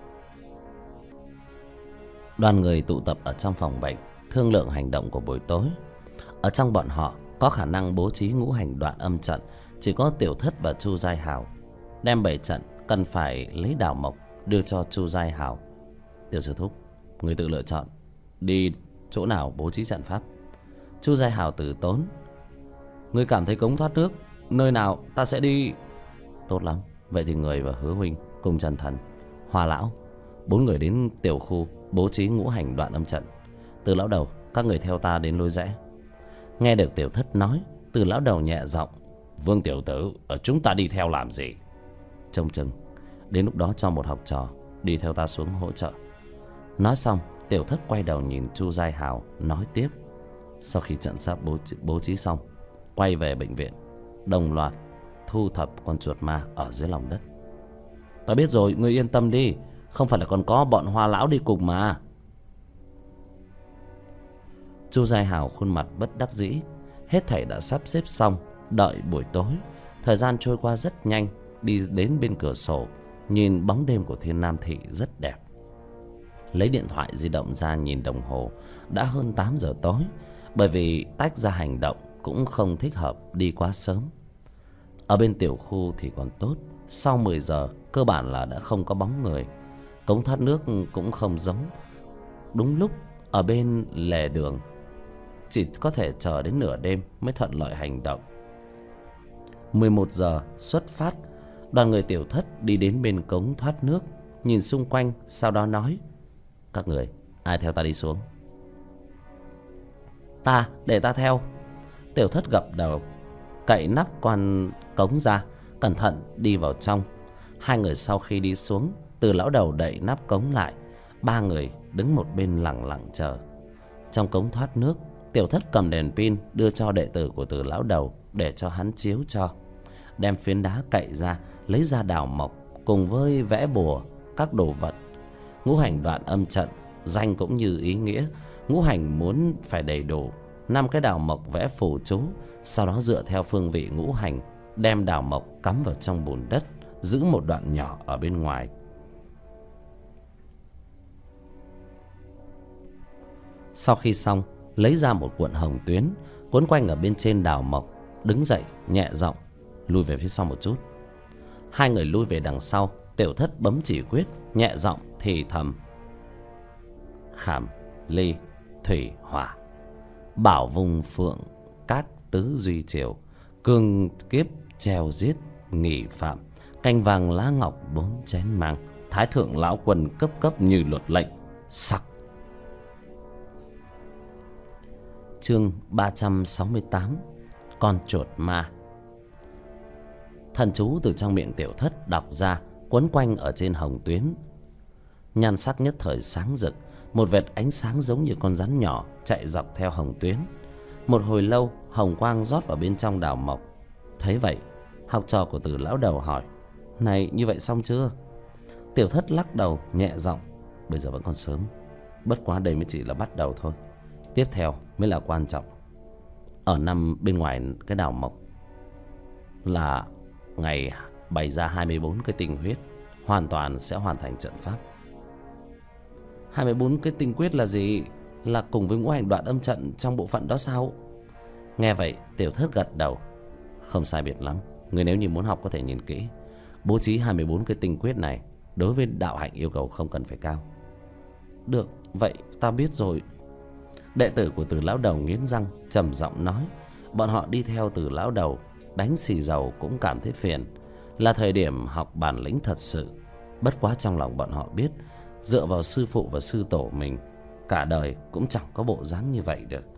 Speaker 1: Đoàn người tụ tập ở trong phòng bệnh, thương lượng hành động của buổi tối. Ở trong bọn họ có khả năng bố trí ngũ hành đoạn âm trận chỉ có Tiểu Thất và Chu Giai Hào. Đem bày trận cần phải lấy đào mộc đưa cho Chu Giai Hào. Tiểu sư thúc, người tự lựa chọn đi chỗ nào bố trí trận pháp. Chu Giai Hào từ tốn. Người cảm thấy cống thoát nước nơi nào ta sẽ đi. Tốt lắm, vậy thì người và Hứa huynh cùng Trần Thần, Hoa lão, 4 người đến tiểu khu bố trí ngũ hành đoạn âm trận. Từ lão đầu, các người theo ta đến lối rẽ. Nghe được Tiểu Thất nói, Từ lão đầu nhẹ giọng. Vương tiểu tử, ở chúng ta đi theo làm gì? Trông chừng, đến lúc đó cho một học trò đi theo ta xuống hỗ trợ. Nói xong, Tiểu Thất quay đầu nhìn Chu Giai Hào nói tiếp. Sau khi trận sắp bố trí xong, quay về bệnh viện, đồng loạt thu thập con chuột ma ở dưới lòng đất. Ta biết rồi, ngươi yên tâm đi, không phải là còn có bọn Hoa lão đi cùng mà. Chu Giai Hào khuôn mặt bất đắc dĩ. Hết thảy đã sắp xếp xong, đợi buổi tối. Thời gian trôi qua rất nhanh. Đi đến bên cửa sổ, nhìn bóng đêm của Thiên Nam Thị rất đẹp. Lấy điện thoại di động ra nhìn đồng hồ, đã hơn 8 giờ tối. Bởi vì tách ra hành động cũng không thích hợp đi quá sớm. Ở bên tiểu khu thì còn tốt, sau 10 giờ cơ bản là đã không có bóng người. Cống thoát nước cũng không giống. Đúng lúc ở bên lề đường, chỉ có thể chờ đến nửa đêm mới thuận lợi hành động. 11 giờ xuất phát. Đoàn người Tiểu Thất đi đến bên cống thoát nước, nhìn xung quanh, sau đó nói. Các người, ai theo ta đi xuống? Ta, để ta theo. Tiểu Thất gật đầu, cậy nắp quan cống ra, cẩn thận đi vào trong. Hai người sau khi đi xuống, Từ lão đầu đậy nắp cống lại. Ba người đứng một bên lặng lặng chờ. Trong cống thoát nước, Tiểu Thất cầm đèn pin đưa cho đệ tử của Từ lão đầu để cho hắn chiếu cho. Đem phiến đá cậy ra, lấy ra đào mộc cùng với vẽ bùa các đồ vật. Ngũ hành đoạn âm trận, danh cũng như ý nghĩa. Ngũ hành muốn phải đầy đủ, 5 cái đào mộc vẽ phù chú. Sau đó dựa theo phương vị ngũ hành, đem đào mộc cắm vào trong bùn đất, giữ một đoạn nhỏ ở bên ngoài. Sau khi xong, lấy ra một cuộn hồng tuyến, quấn quanh ở bên trên đào mộc. Đứng dậy nhẹ giọng, lùi về phía sau một chút. Hai người lui về đằng sau. Tiểu Thất bấm chỉ quyết, nhẹ giọng thì thầm. Khảm, ly, thủy, hỏa, bảo vùng phượng, cát tứ duy triều, cương kiếp treo giết, nghỉ phạm, canh vàng lá ngọc 4 chén mang, thái thượng lão quân cấp cấp như luật lệnh. Sắc. Chương 368. Con chuột ma. Thần chú từ trong miệng Tiểu Thất đọc ra, quấn quanh ở trên hồng tuyến. Nhan sắc nhất thời sáng rực, một vệt ánh sáng giống như con rắn nhỏ chạy dọc theo hồng tuyến. Một hồi lâu, hồng quang rót vào bên trong đào mộc. Thấy vậy, học trò của Từ lão đầu hỏi. Này, như vậy xong chưa? Tiểu Thất lắc đầu nhẹ giọng. Bây giờ vẫn còn sớm, bất quá đây mới chỉ là bắt đầu thôi. Tiếp theo mới là quan trọng. Ở nằm bên ngoài cái đào mộc là ngày bày ra 24 cái tinh huyết, hoàn toàn sẽ hoàn thành trận pháp. 24 cái tinh quyết là gì? Là cùng với ngũ hành đoạn âm trận trong bộ phận đó sao? Nghe vậy, Tiểu Thất gật đầu. Không sai biệt lắm. Người nếu như muốn học có thể nhìn kỹ. Bố trí 24 cái tinh quyết này đối với đạo hạnh yêu cầu không cần phải cao. Được, vậy ta biết rồi. Đệ tử của Từ lão đầu nghiến răng trầm giọng nói. Bọn họ đi theo Từ lão đầu, đánh xì dầu cũng cảm thấy phiền. Là thời điểm học bản lĩnh thật sự. Bất quá trong lòng bọn họ biết, dựa vào sư phụ và sư tổ mình, cả đời cũng chẳng có bộ dáng như vậy được.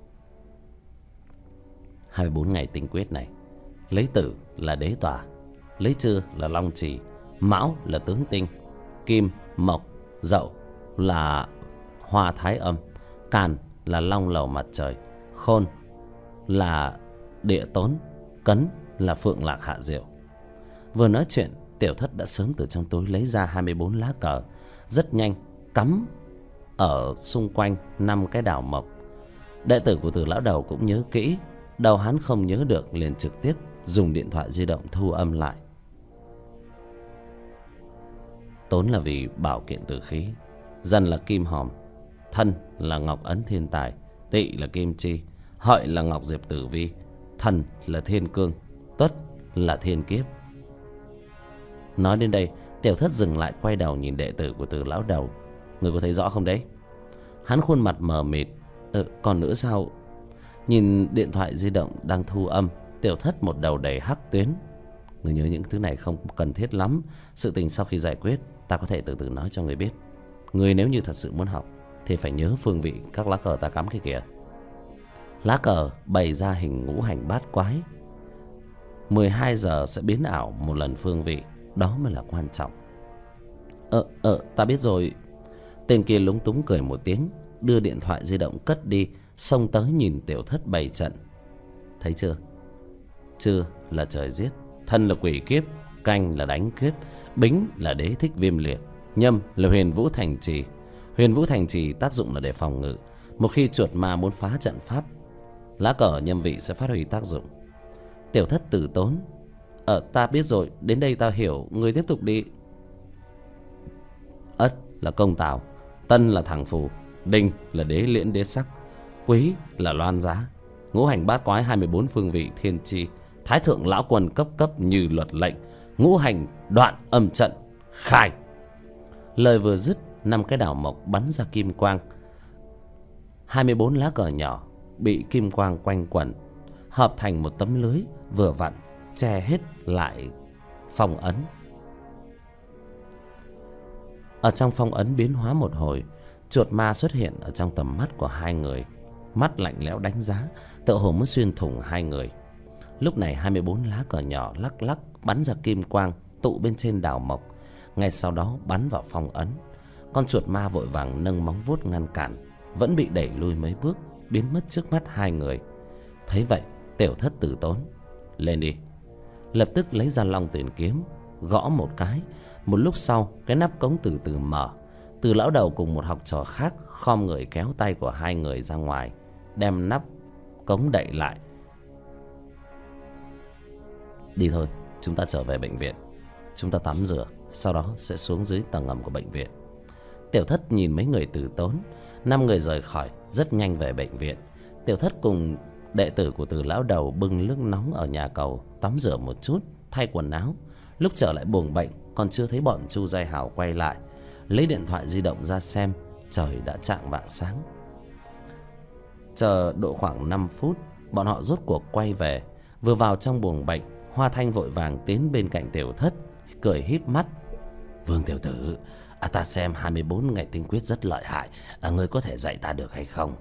Speaker 1: 24 ngày tinh quyết này, lấy tử là đế tòa, lấy trư là long trì, mão là tướng tinh, kim, mộc, dậu là hoa thái âm, càn là long lầu mặt trời, khôn là địa tốn, Cấn là Phượng Lạc Hạ Diệu. Vừa nói chuyện, Tiểu Thất đã sớm từ trong túi lấy ra 24 lá cờ, rất nhanh cắm ở xung quanh 5 cái đào mộc. Đệ tử của Từ lão đầu cũng nhớ kỹ, đầu hắn không nhớ được liền trực tiếp dùng điện thoại di động thu âm lại. Tốn là vì bảo kiện tử khí, Dần là kim hòm, Thân là ngọc ấn thiên tài, Tỵ là kim chi, Hợi là ngọc diệp tử vi, Thần là thiên cương, Tuất là thiên kiếp. Nói đến đây, Tiểu Thất dừng lại quay đầu nhìn đệ tử của Từ lão đầu. Người có thấy rõ không đấy? Hắn khuôn mặt mờ mịt. Còn nữa sao? Nhìn điện thoại di động đang thu âm, Tiểu Thất một đầu đầy hắc tuyến. Người nhớ những thứ này không cần thiết lắm. Sự tình sau khi giải quyết, ta có thể từ từ nói cho người biết. Người nếu như thật sự muốn học thì phải nhớ phương vị các lá cờ ta cắm kia kìa. Lá cờ bày ra hình ngũ hành bát quái. 12 giờ sẽ biến ảo một lần phương vị, đó mới là quan trọng. Ta biết rồi. Tên kia lúng túng cười một tiếng, đưa điện thoại di động cất đi, xông tới nhìn Tiểu Thất bày trận. Thấy chưa? Trưa là trời giết, Thân là quỷ kiếp, Canh là đánh kiếp, Bính là đế thích viêm liệt, Nhâm là huyền vũ thành trì. Huyền vũ thành trì tác dụng là để phòng ngự. Một khi chuột ma muốn phá trận pháp, lá cờ nhâm vị sẽ phát huy tác dụng. Tiểu Thất từ tốn. Ta biết rồi, đến đây ta hiểu, người tiếp tục đi. Ất là công tào, Tân là thằng phù, Đinh là đế liễn đế sắc, Quý là loan giá. Ngũ hành bát quái 24 phương vị thiên chi, Thái thượng lão quân cấp cấp như luật lệnh. Ngũ hành đoạn âm trận khai. Lời vừa dứt, 5 cái đào mộc bắn ra kim quang. 24 lá cờ nhỏ bị kim quang quanh quẩn, hợp thành một tấm lưới vừa vặn che hết lại phong ấn. Ở trong phong ấn biến hóa một hồi, chuột ma xuất hiện ở trong tầm mắt của hai người, mắt lạnh lẽo đánh giá, tựa hồ muốn xuyên thủng hai người. Lúc này 24 lá cờ nhỏ lắc lắc bắn ra kim quang tụ bên trên đào mộc, ngay sau đó bắn vào phong ấn. Con chuột ma vội vàng nâng móng vuốt ngăn cản, vẫn bị đẩy lui mấy bước, biến mất trước mắt hai người. Thấy vậy, Tiểu Thất từ tốn. Lên đi. Lập tức lấy ra long tuyển kiếm, gõ một cái. Một lúc sau, cái nắp cống từ từ mở. Từ lão đầu cùng một học trò khác khom người kéo tay của hai người ra ngoài, đem nắp cống đậy lại. Đi thôi, chúng ta trở về bệnh viện. Chúng ta tắm rửa, sau đó sẽ xuống dưới tầng ngầm của bệnh viện. Tiểu Thất nhìn mấy người từ tốn. 5 người rời khỏi, rất nhanh về bệnh viện. Tiểu Thất cùng đệ tử của Từ lão đầu bưng nước nóng ở nhà cầu, tắm rửa một chút, thay quần áo. Lúc trở lại buồng bệnh, còn chưa thấy bọn Chu Giai Hảo quay lại. Lấy điện thoại di động ra xem, trời đã chạng vạng sáng. Chờ độ khoảng 5 phút, bọn họ rốt cuộc quay về. Vừa vào trong buồng bệnh, Hoa Thanh vội vàng tiến bên cạnh Tiểu Thất, cười híp mắt. Vương tiểu tử, ta xem 24 ngày tinh quyết rất lợi hại, ngươi có thể dạy ta được hay không?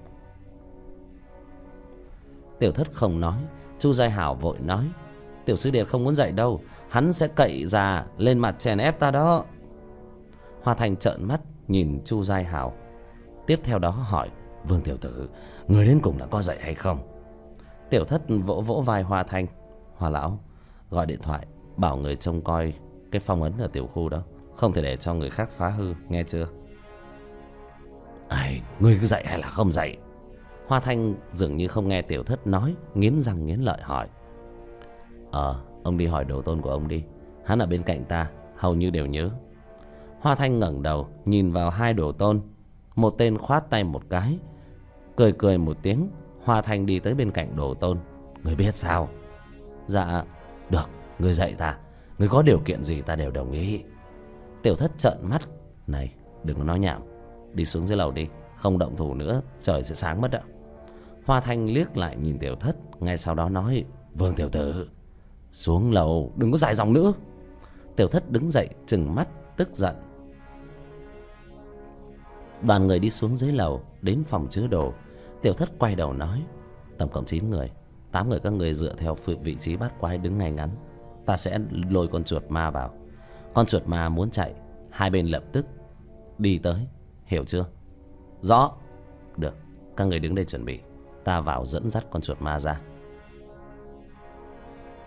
Speaker 1: Tiểu Thất không nói. Chu Giai Hảo vội nói. Tiểu sư điệt không muốn dạy đâu, hắn sẽ cậy già lên mặt chèn ép ta đó. Hoa Thanh trợn mắt nhìn Chu Giai Hảo, tiếp theo đó hỏi. Vương tiểu tử, người đến cùng là có dạy hay không? Tiểu Thất vỗ vỗ vai Hoa Thanh. Hoa lão, gọi điện thoại bảo người trông coi cái phong ấn ở tiểu khu đó, không thể để cho người khác phá hư, nghe chưa? Ngươi cứ dạy hay là không dạy? Hoa Thanh dường như không nghe Tiểu Thất nói, nghiến răng nghiến lợi hỏi. Ông đi hỏi đồ tôn của ông đi, hắn ở bên cạnh ta, hầu như đều nhớ. Hoa Thanh ngẩng đầu nhìn vào hai đồ tôn. Một tên khoát tay một cái, cười cười một tiếng. Hoa Thanh đi tới bên cạnh đồ tôn. Người biết sao? Dạ, được, người dạy ta. Người có điều kiện gì ta đều đồng ý. Tiểu Thất trợn mắt. Này, đừng có nói nhảm, đi xuống dưới lầu đi, không động thủ nữa trời sẽ sáng mất ạ. Hoa Thanh liếc lại nhìn Tiểu Thất, ngay sau đó nói. Vương tiểu tử, xuống lầu, đừng có dài dòng nữa. Tiểu Thất đứng dậy trừng mắt tức giận. Đoàn người đi xuống dưới lầu, đến phòng chứa đồ. Tiểu Thất quay đầu nói. Tổng cộng 9 người, 8 người các người dựa theo vị trí bát quái đứng ngay ngắn. Ta sẽ lôi con chuột ma vào. Con chuột ma muốn chạy, hai bên lập tức đi tới, hiểu chưa? Rõ. Được, các người đứng đây chuẩn bị, ta vào dẫn dắt con chuột ma ra.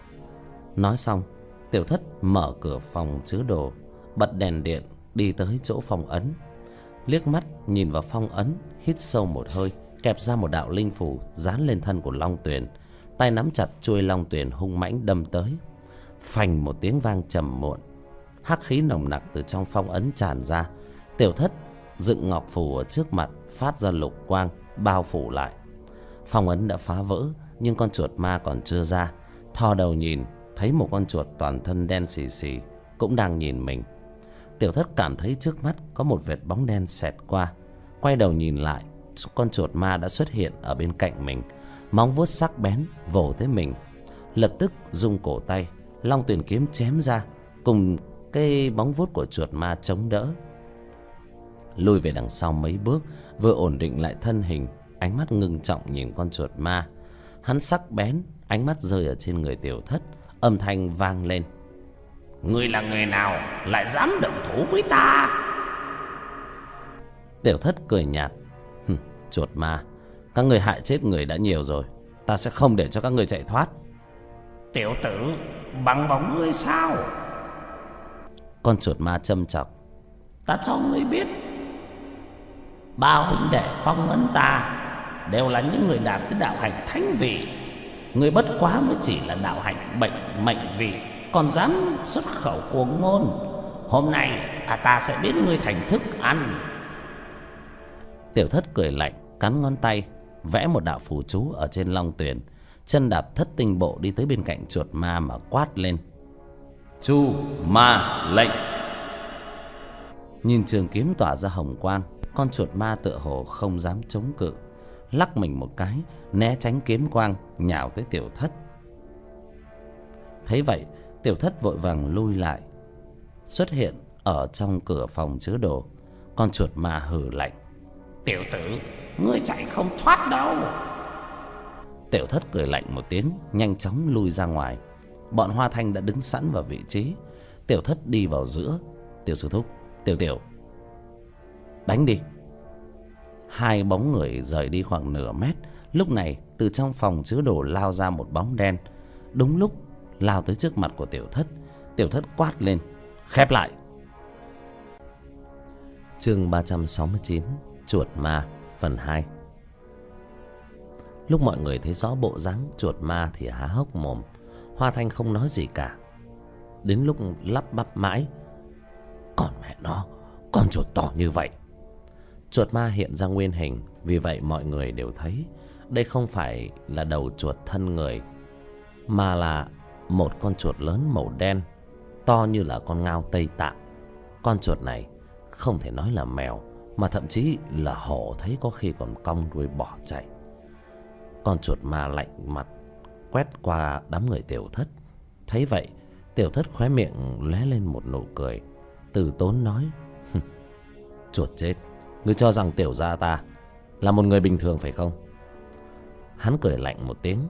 Speaker 1: Nói xong, Tiểu Thất mở cửa phòng chứa đồ, bật đèn điện, đi tới chỗ phong ấn. Liếc mắt nhìn vào phong ấn, hít sâu một hơi, kẹp ra một đạo linh phù dán lên thân của Long Tuyền. Tay nắm chặt chuôi Long Tuyền hung mãnh đâm tới. Phành một tiếng vang trầm muộn, hắc khí nồng nặc từ trong phong ấn tràn ra. Tiểu Thất dựng ngọc phù ở trước mặt, phát ra lục quang bao phủ lại. Phong ấn đã phá vỡ, nhưng con chuột ma còn chưa ra. Thò đầu nhìn, thấy một con chuột toàn thân đen xì xì cũng đang nhìn mình. Tiểu Thất cảm thấy trước mắt có một vệt bóng đen xẹt qua. Quay đầu nhìn lại, con chuột ma đã xuất hiện ở bên cạnh mình, móng vuốt sắc bén vồ tới mình. Lập tức rung cổ tay, Long Tuyền kiếm chém ra, cùng cái móng vuốt của chuột ma chống đỡ. Lùi về đằng sau mấy bước, vừa ổn định lại thân hình, ánh mắt ngưng trọng nhìn con chuột ma. Hắn sắc bén, ánh mắt rơi ở trên người Tiểu Thất, âm thanh vang lên: "Ngươi là người nào lại dám động thủ với ta?" Tiểu Thất cười nhạt: "Chuột ma, các ngươi hại chết người đã nhiều rồi, ta sẽ không để cho các ngươi chạy thoát." "Tiểu tử, bằng vào ngươi sao?" Con chuột ma châm chọc: "Ta cho ngươi biết, ba huynh đệ phong ấn ta đều là những người đạt tới đạo hạnh thánh vị. Ngươi bất quá mới chỉ là đạo hạnh bệnh mệnh vị, còn dám xuất khẩu cuồng ngôn. Hôm nay ta sẽ biến ngươi thành thức ăn." Tiểu Thất cười lạnh, cắn ngón tay, vẽ một đạo phù chú ở trên Long Tuyền, chân đạp thất tinh bộ đi tới bên cạnh chuột ma mà quát lên: "Chu ma lệnh!" Nhìn trường kiếm tỏa ra hồng quang, con chuột ma tựa hồ không dám chống cự, lắc mình một cái né tránh kiếm quang, nhào tới Tiểu Thất. Thấy vậy, Tiểu Thất vội vàng lui lại, xuất hiện ở trong cửa phòng chứa đồ. Con chuột ma hừ lạnh: "Tiểu tử, ngươi chạy không thoát đâu." Tiểu Thất cười lạnh một tiếng, nhanh chóng lui ra ngoài. Bọn Hoa Thanh đã đứng sẵn vào vị trí. Tiểu Thất đi vào giữa: "Tiểu sư thúc, Tiểu Tiểu, đánh đi." Hai bóng người rời đi khoảng nửa mét. Lúc này từ trong phòng chứa đồ lao ra một bóng đen, đúng lúc lao tới trước mặt của Tiểu Thất. Tiểu Thất quát lên: "Khép lại!" Chương 369: Chuột ma phần 2. Lúc mọi người thấy rõ bộ dáng chuột ma thì há hốc mồm. Hoa Thanh không nói gì cả, đến lúc lắp bắp mãi: "Còn mẹ nó, con chuột to như vậy!" Chuột ma hiện ra nguyên hình, vì vậy mọi người đều thấy đây không phải là đầu chuột thân người, mà là một con chuột lớn màu đen, to như là con ngao Tây Tạng. Con chuột này không thể nói là mèo, mà thậm chí là hổ thấy có khi còn cong đuôi bỏ chạy. Con chuột ma lạnh mặt quét qua đám người Tiểu Thất. Thấy vậy, Tiểu Thất khóe miệng lóe lên một nụ cười, từ tốn nói: "Chuột chết, ngươi cho rằng tiểu gia ta là một người bình thường phải không?" Hắn cười lạnh một tiếng: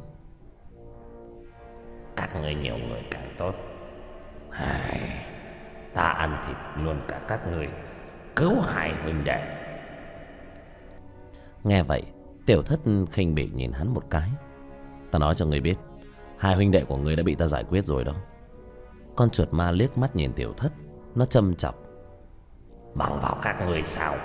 Speaker 1: "Các ngươi nhiều người càng tốt. Ta ăn thịt luôn cả các ngươi, cứu hai huynh đệ." Nghe vậy, Tiểu Thất khinh bỉ nhìn hắn một cái: "Ta nói cho ngươi biết, hai huynh đệ của ngươi đã bị ta giải quyết rồi đó." Con chuột ma liếc mắt nhìn Tiểu Thất, nó châm chọc: "Bằng vào các ngươi sao?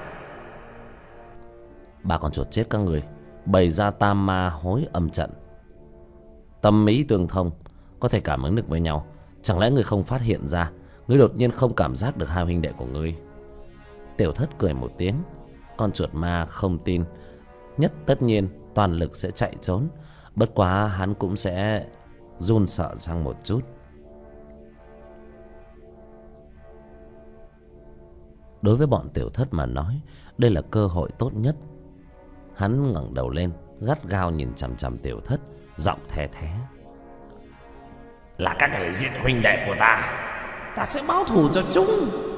Speaker 1: Ba con chuột chết các người bày ra tam ma hối âm trận, tâm ý tương thông, có thể cảm ứng được với nhau. Chẳng lẽ ngươi không phát hiện ra, ngươi đột nhiên không cảm giác được hai huynh đệ của ngươi?" Tiểu Thất cười một tiếng. Con chuột ma không tin, tất nhiên toàn lực sẽ chạy trốn, bất quá hắn cũng sẽ run sợ sang một chút. Đối với bọn Tiểu Thất mà nói, đây là cơ hội tốt nhất. Hắn ngẩng đầu lên, gắt gao nhìn chằm chằm Tiểu Thất, giọng the thé: "Là các người giết huynh đệ của ta, ta sẽ báo thù cho chúng."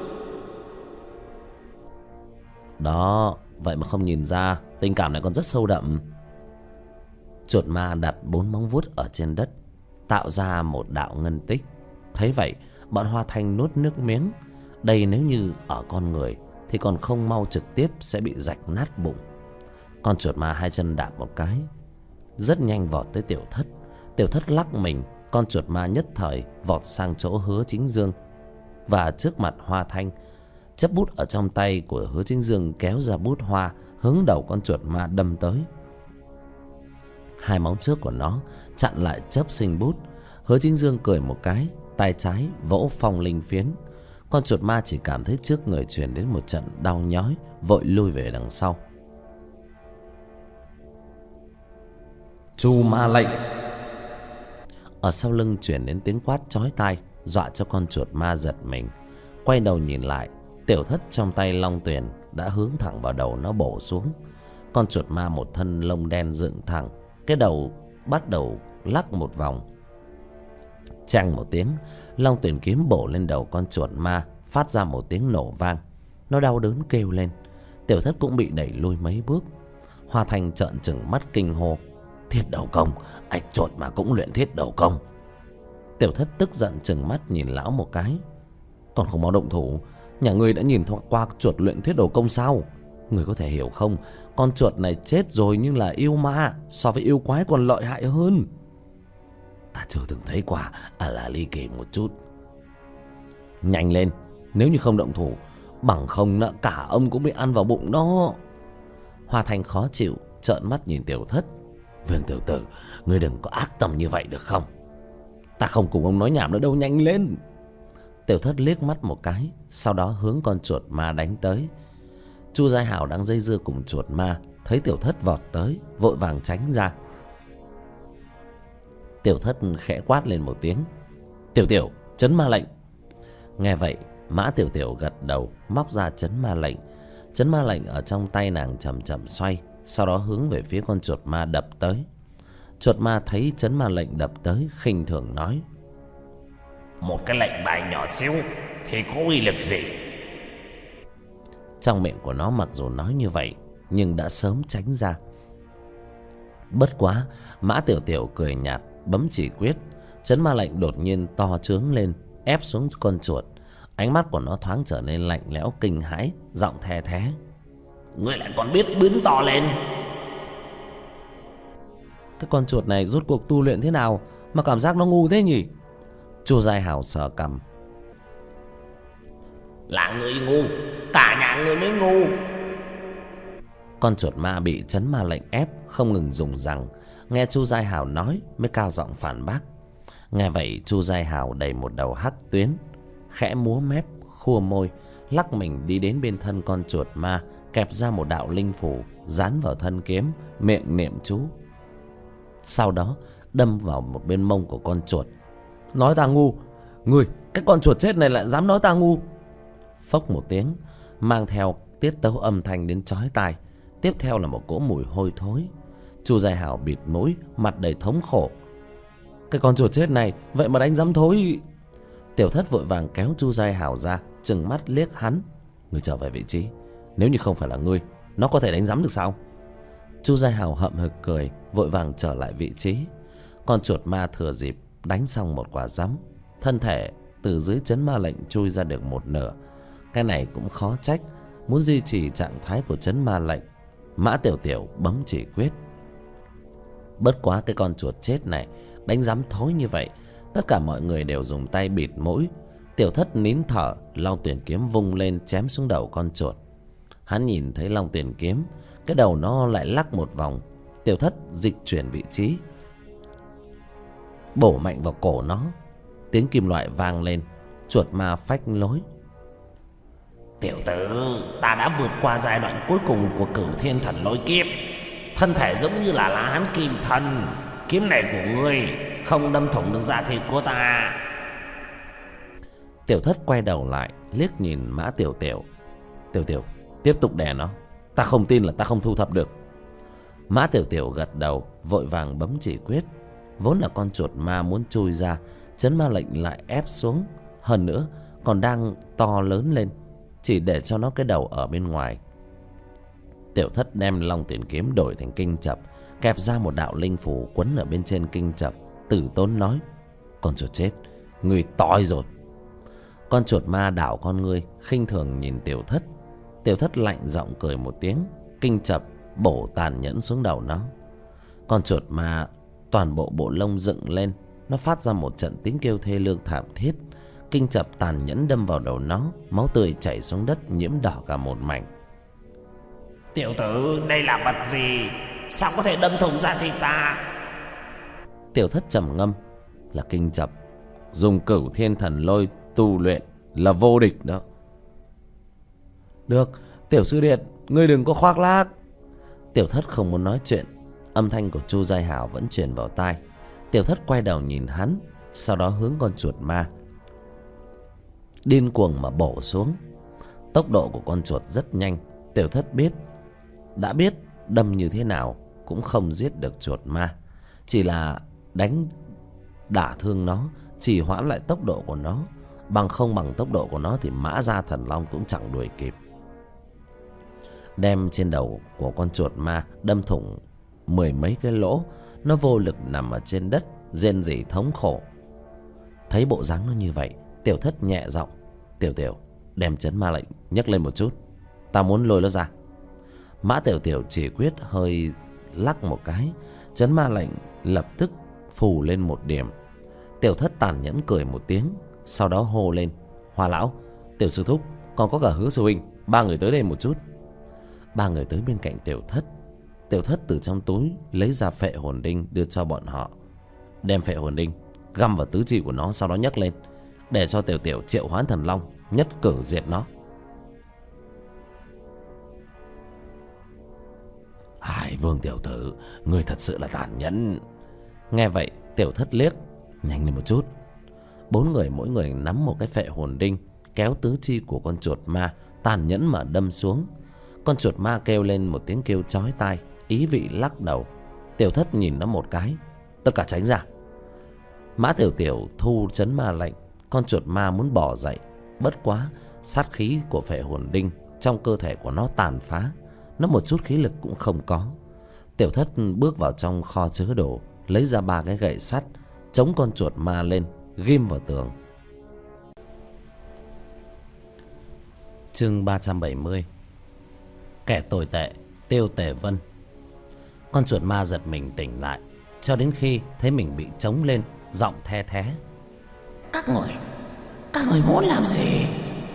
Speaker 1: Đó, vậy mà không nhìn ra, tình cảm này còn rất sâu đậm. Chuột ma đặt 4 móng vuốt ở trên đất, tạo ra một đạo ngân tích. Thấy vậy, bọn Hoa Thanh nuốt nước miếng. Đây nếu như ở con người thì còn không mau trực tiếp sẽ bị rạch nát bụng. Con chuột ma hai chân đạp một cái, rất nhanh vọt tới Tiểu Thất. Tiểu Thất lắc mình, Con chuột ma nhất thời vọt sang chỗ Hứa Chính Dương và trước mặt Hoa Thanh. Chấp bút ở trong tay của Hứa Chính Dương kéo ra bút hoa, hướng đầu con chuột ma đâm tới. Hai móng trước của nó chặn lại chớp sinh bút. Hứa Chính Dương cười một cái, tay trái vỗ phong linh phiến. Con chuột ma chỉ cảm thấy trước người truyền đến một trận đau nhói, vội lui về đằng sau. Chu ma lệnh. Ở sau lưng truyền đến tiếng quát chói tai, dọa cho con chuột ma giật mình. Quay đầu nhìn lại, tiểu thất trong tay Long Tuyền đã hướng thẳng vào đầu nó bổ xuống. Con chuột ma một thân lông đen dựng thẳng, cái đầu bắt đầu lắc một vòng. Chang một tiếng, Long Tuyền kiếm bổ lên đầu con chuột ma, phát ra một tiếng nổ vang. Nó đau đớn kêu lên. Tiểu thất cũng bị đẩy lui mấy bước. Hoa Thanh trợn trừng mắt kinh hô: Thiết đầu công, ạch chuột mà cũng luyện thiết đầu công. Tiểu thất tức giận trừng mắt nhìn lão một cái: Còn không mau động thủ, nhà ngươi đã nhìn qua chuột luyện thiết đầu công sao? Người có thể hiểu không, con chuột này chết rồi nhưng là yêu ma, so với yêu quái còn lợi hại hơn. Ta chưa từng thấy qua, là ly kỳ một chút. Nhanh lên, nếu như không động thủ, bằng không nữa cả ông cũng bị ăn vào bụng đó. Hoa Thanh khó chịu trợn mắt nhìn tiểu thất: Vương tiểu tử, ngươi đừng có ác tâm như vậy được không? Ta không cùng ông nói nhảm nữa đâu, nhanh lên. Tiểu thất liếc mắt một cái, sau đó hướng con chuột ma đánh tới. Chu Giai Hảo đang dây dưa cùng chuột ma, thấy tiểu thất vọt tới, vội vàng tránh ra. Tiểu thất khẽ quát lên một tiếng: Tiểu tiểu, trấn ma lệnh. Nghe vậy, Mã Tiểu Tiểu gật đầu, móc ra trấn ma lệnh. Trấn ma lệnh ở trong tay nàng chậm chậm xoay, sau đó hướng về phía con chuột ma đập tới. Chuột ma thấy trấn ma lệnh đập tới, khinh thường nói: Một cái lệnh bài nhỏ xíu thì có uy lực gì? Trong miệng của nó mặc dù nói như vậy, nhưng đã sớm tránh ra. Bất quá, Mã Tiểu Tiểu cười nhạt, bấm chỉ quyết. Trấn ma lệnh đột nhiên to trướng lên, ép xuống con chuột. Ánh mắt của nó thoáng trở nên lạnh lẽo kinh hãi, giọng the thé: Ngươi lại còn biết biến to lên? Cái con chuột này rốt cuộc tu luyện thế nào mà cảm giác nó ngu thế nhỉ? Chu Giai Hảo sờ cằm: Là người ngu, cả nhà người mới ngu. Con chuột ma bị trấn ma lệnh ép không ngừng dùng rằng, nghe Chu Giai Hảo nói mới cao giọng phản bác. Nghe vậy, Chu Giai Hảo đầy một đầu hắc tuyến, khẽ múa mép khua môi, lắc mình đi đến bên thân con chuột ma, kẹp ra một đạo linh phủ dán vào thân kiếm, miệng niệm chú. Sau đó đâm vào một bên mông của con chuột. Nói ta ngu? Ngươi, cái con chuột chết này lại dám nói ta ngu? Phốc một tiếng, mang theo tiết tấu âm thanh đến chói tai. Tiếp theo là một cỗ mùi hôi thối. Chu Giai Hảo bịt mũi, mặt đầy thống khổ. Cái con chuột chết này vậy mà đánh dám thối. Tiểu thất vội vàng kéo Chu Giai Hảo ra, trừng mắt liếc hắn: Ngươi trở về vị trí, nếu như không phải là ngươi, nó có thể đánh dám được sao? Chu Giai Hảo hậm hực cười, vội vàng trở lại vị trí. Con chuột ma thừa dịp đánh xong một quả giám, thân thể từ dưới trấn ma lệnh chui ra được một nửa. Cái này cũng khó trách, muốn duy trì trạng thái của trấn ma lệnh, Mã Tiểu Tiểu bấm chỉ quyết. Bất quá cái con chuột chết này đánh dám thối như vậy, tất cả mọi người đều dùng tay bịt mũi. Tiểu thất nín thở, Long Tuyển kiếm vung lên chém xuống đầu con chuột. Hắn nhìn thấy Long Tuyển kiếm, cái đầu nó lại lắc một vòng. Tiểu thất dịch chuyển vị trí, bổ mạnh vào cổ nó. Tiếng kim loại vang lên, chuột ma phách lối: Tiểu tử, ta đã vượt qua giai đoạn cuối cùng của Cửu Thiên Thần Lôi Kiếp. Thân thể giống như là lá hán kim thân. Kiếm này của ngươi không đâm thủng được da thịt của ta. Tiểu thất quay đầu lại, liếc nhìn Mã Tiểu Tiểu: Tiểu Tiểu, tiếp tục đè nó. Ta không tin là ta không thu thập được. Mã Tiểu Tiểu gật đầu, vội vàng bấm chỉ quyết. Vốn là con chuột ma muốn chui ra, trấn ma lệnh lại ép xuống. Hơn nữa còn đang to lớn lên, chỉ để cho nó cái đầu ở bên ngoài. Tiểu thất đem Long Tuyển kiếm đổi thành kinh chập, kẹp ra một đạo linh phủ quấn ở bên trên kinh chập, tử tốn nói: Con chuột chết, người toi rồi. Con chuột ma đảo con ngươi, khinh thường nhìn tiểu thất. Tiểu thất lạnh giọng cười một tiếng, kinh chập bổ tàn nhẫn xuống đầu nó. Con chuột ma toàn bộ bộ lông dựng lên, nó phát ra một trận tiếng kêu thê lương thảm thiết. Kinh chập tàn nhẫn đâm vào đầu nó, máu tươi chảy xuống đất nhiễm đỏ cả một mảnh.
Speaker 2: Tiểu tử, đây là vật gì? Sao có thể đâm thủng da thịt ta?
Speaker 1: Tiểu Thất trầm ngâm. Là Kinh chập, dùng Cửu Thiên Thần Lôi tu luyện là vô địch đó. Được, tiểu sư điện, ngươi đừng có khoác lác. Tiểu Thất không muốn nói chuyện. Âm thanh của Chu Giai Hảo vẫn truyền vào tai. Tiểu Thất quay đầu nhìn hắn, sau đó hướng con chuột ma điên cuồng mà bổ xuống. Tốc độ của con chuột rất nhanh. Tiểu Thất đã biết đâm như thế nào cũng không giết được chuột ma, chỉ là đả thương nó, chỉ hoãn lại tốc độ của nó. Bằng tốc độ của nó thì Mã Gia Thần Long cũng chẳng đuổi kịp. Đem trên đầu của con chuột ma đâm thủng 10 mấy cái lỗ. Nó vô lực nằm ở trên đất, rên rỉ thống khổ. Thấy bộ dáng nó như vậy, Tiểu Thất nhẹ giọng: Tiểu Tiểu, đem chấn ma lệnh nhấc lên một chút, ta muốn lôi nó ra. Mã Tiểu Tiểu chỉ quyết hơi lắc một cái, chấn ma lệnh lập tức phù lên một điểm. Tiểu Thất tàn nhẫn cười một tiếng, sau đó hô lên: Hoa lão, Tiểu sư thúc, còn có cả Hứa sư huynh, ba người tới đây một chút. Ba người tới bên cạnh Tiểu Thất. Tiểu Thất từ trong túi lấy ra phệ hồn đinh đưa cho bọn họ. Đem phệ hồn đinh găm vào tứ chi của nó, sau đó nhấc lên, để cho Tiểu Tiểu triệu hoán thần long, nhất cử diệt nó. Hải Vương tiểu tử, ngươi thật sự là tàn nhẫn. Nghe vậy, Tiểu Thất liếc: Nhanh lên một chút. Bốn người mỗi người nắm một cái phệ hồn đinh, kéo tứ chi của con chuột ma, tàn nhẫn mà đâm xuống. Con chuột ma kêu lên một tiếng kêu chói tai, ý vị lắc đầu. Tiểu Thất nhìn nó một cái: Tất cả tránh ra. Mã Tiểu Tiểu thu chấn ma lệnh. Con chuột ma muốn bỏ dậy, bất quá sát khí của phệ hồn đinh trong cơ thể của nó tàn phá, nó một chút khí lực cũng không có. Tiểu Thất bước vào trong kho chứa đồ, lấy ra 3 cái gậy sắt, chống con chuột ma lên, ghim vào tường. Chương 370. Kẻ tồi tệ Tiêu Tề Vân. Con chuột ma giật mình tỉnh lại, cho đến khi thấy mình bị chống lên, giọng the thé:
Speaker 2: Các người muốn làm gì?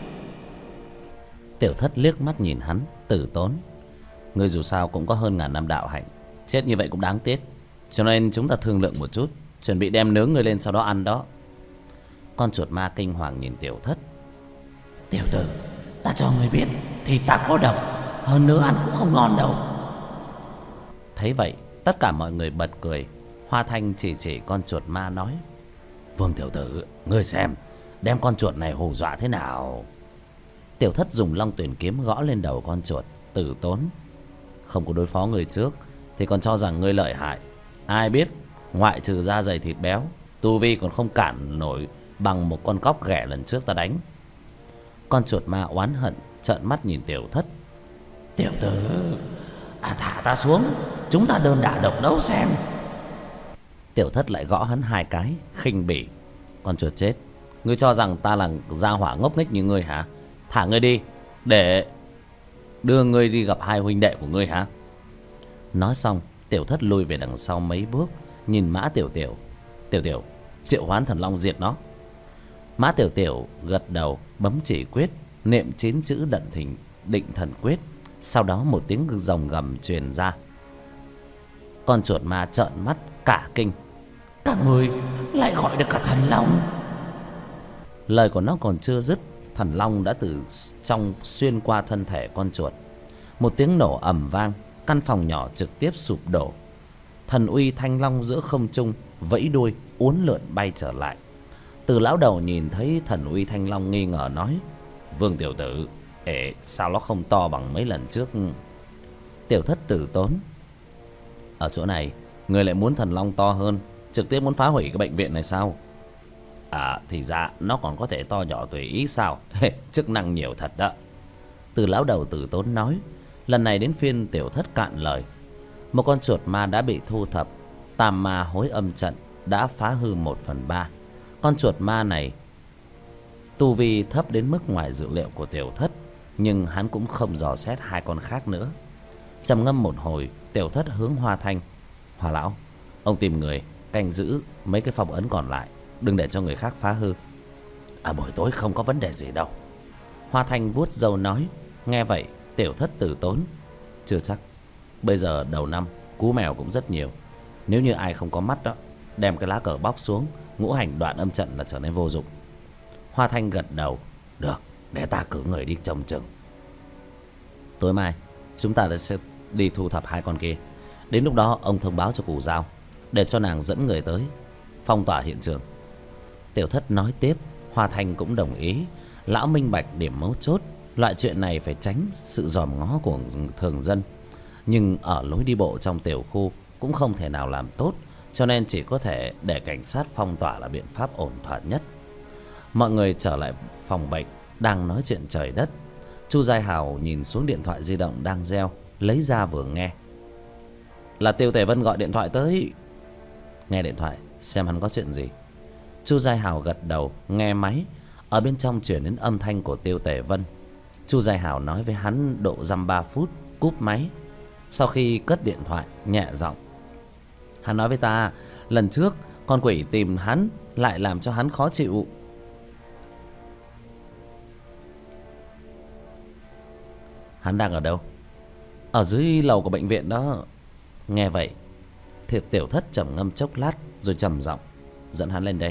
Speaker 1: Tiểu Thất liếc mắt nhìn hắn, từ tốn: Ngươi dù sao cũng có hơn 1000 năm đạo hạnh, chết như vậy cũng đáng tiếc, cho nên chúng ta thương lượng một chút, chuẩn bị đem nướng ngươi lên sau đó ăn đó. Con chuột ma kinh hoàng nhìn Tiểu Thất:
Speaker 2: Tiểu tử, ta cho ngươi biết, thịt ta có độc, hơn nữa ăn cũng không ngon đâu.
Speaker 1: Thấy vậy, tất cả mọi người bật cười. Hoa Thanh chỉ con chuột ma nói: Vương tiểu tử, ngươi xem, đem con chuột này hù dọa thế nào. Tiểu Thất dùng Long Tuyển kiếm gõ lên đầu con chuột, từ tốn: Không có đối phó người trước thì còn cho rằng ngươi lợi hại. Ai biết ngoại trừ da dày thịt béo, tu vi còn không cản nổi bằng một con cóc ghẻ lần trước ta đánh. Con chuột ma oán hận trợn mắt nhìn Tiểu Thất:
Speaker 2: Tiểu tử, thả ta xuống, chúng ta đơn đả độc đấu xem.
Speaker 1: Tiểu Thất lại gõ hắn 2 cái, khinh bỉ: Con chuột chết, ngươi cho rằng ta là gia hỏa ngốc nghếch như ngươi hả? Thả ngươi đi, để đưa ngươi đi gặp 2 huynh đệ của ngươi hả? Nói xong, Tiểu Thất lùi về đằng sau mấy bước, nhìn Mã Tiểu Tiểu: Tiểu Tiểu, triệu hoán thần long diệt nó. Mã Tiểu Tiểu gật đầu, bấm chỉ quyết, niệm 9 chữ định thần quyết. Sau đó một tiếng rồng gầm truyền ra. Con chuột ma trợn mắt cả kinh:
Speaker 2: Các ngươi lại gọi được cả thần long?
Speaker 1: Lời của nó còn chưa dứt, thần long đã từ trong xuyên qua thân thể con chuột. Một tiếng nổ ầm vang, căn phòng nhỏ trực tiếp sụp đổ. Thần uy thanh long giữa không trung vẫy đuôi uốn lượn bay trở lại. Từ lão đầu nhìn thấy thần uy thanh long nghi ngờ nói: Vương tiểu tử, sao nó không to bằng mấy lần trước? Tiểu Thất từ tốn: Ở chỗ này người lại muốn thần long to hơn, trực tiếp muốn phá hủy cái bệnh viện này sao? Thì ra nó còn có thể to nhỏ tùy ý sao? Chức năng nhiều thật đó. Từ lão đầu từ tốn nói. Lần này đến phiên Tiểu Thất cạn lời. Một con chuột ma đã bị thu thập. Tam ma hối âm trận đã phá hư 1/3. Con chuột ma này tu vi thấp đến mức ngoài dự liệu của Tiểu Thất, nhưng hắn cũng không dò xét 2 con khác nữa. Trầm ngâm một hồi, Tiểu Thất hướng Hoa Thanh: Hoa lão, ông tìm người canh giữ mấy cái phong ấn còn lại, đừng để cho người khác phá hư.
Speaker 2: Buổi tối không có vấn đề gì đâu.
Speaker 1: Hoa Thanh vuốt râu nói. Nghe vậy Tiểu Thất từ tốn. Chưa chắc, bây giờ đầu năm cú mèo cũng rất nhiều. Nếu như ai không có mắt đó, đem cái lá cờ bóc xuống, ngũ hành đoạn âm trận là trở nên vô dụng. Hoa Thanh gật đầu.
Speaker 2: Được, để ta cử người đi trông chừng.
Speaker 1: Tối mai chúng ta sẽ đi thu thập hai con kia. Đến lúc đó ông thông báo cho Cù Dao, để cho nàng dẫn người tới phong tỏa hiện trường. Tiểu Thất nói tiếp. Hoa Thanh cũng đồng ý. Lão minh bạch điểm mấu chốt. Loại chuyện này phải tránh sự dòm ngó của thường dân. Nhưng ở lối đi bộ trong tiểu khu cũng không thể nào làm tốt, cho nên chỉ có thể để cảnh sát phong tỏa là biện pháp ổn thỏa nhất. Mọi người trở lại phòng bệnh, đang nói chuyện trời đất. Chu Giai Hào nhìn xuống điện thoại di động đang reo, lấy ra vừa nghe. Là Tiêu Tề Vân gọi điện thoại tới. Nghe điện thoại xem hắn có chuyện gì. Chu Giai Hào gật đầu, nghe máy. Ở bên trong chuyển đến âm thanh của Tiêu Tề Vân. Chu Giai Hào nói với hắn độ dăm 3 phút, cúp máy. Sau khi cất điện thoại, nhẹ giọng. Hắn nói với ta, lần trước con quỷ tìm hắn, lại làm cho hắn khó chịu. Hắn đang ở đâu? Ở dưới lầu của bệnh viện đó. Nghe vậy Thiệt Tiểu Thất trầm ngâm chốc lát, rồi trầm giọng. Dẫn hắn lên đây.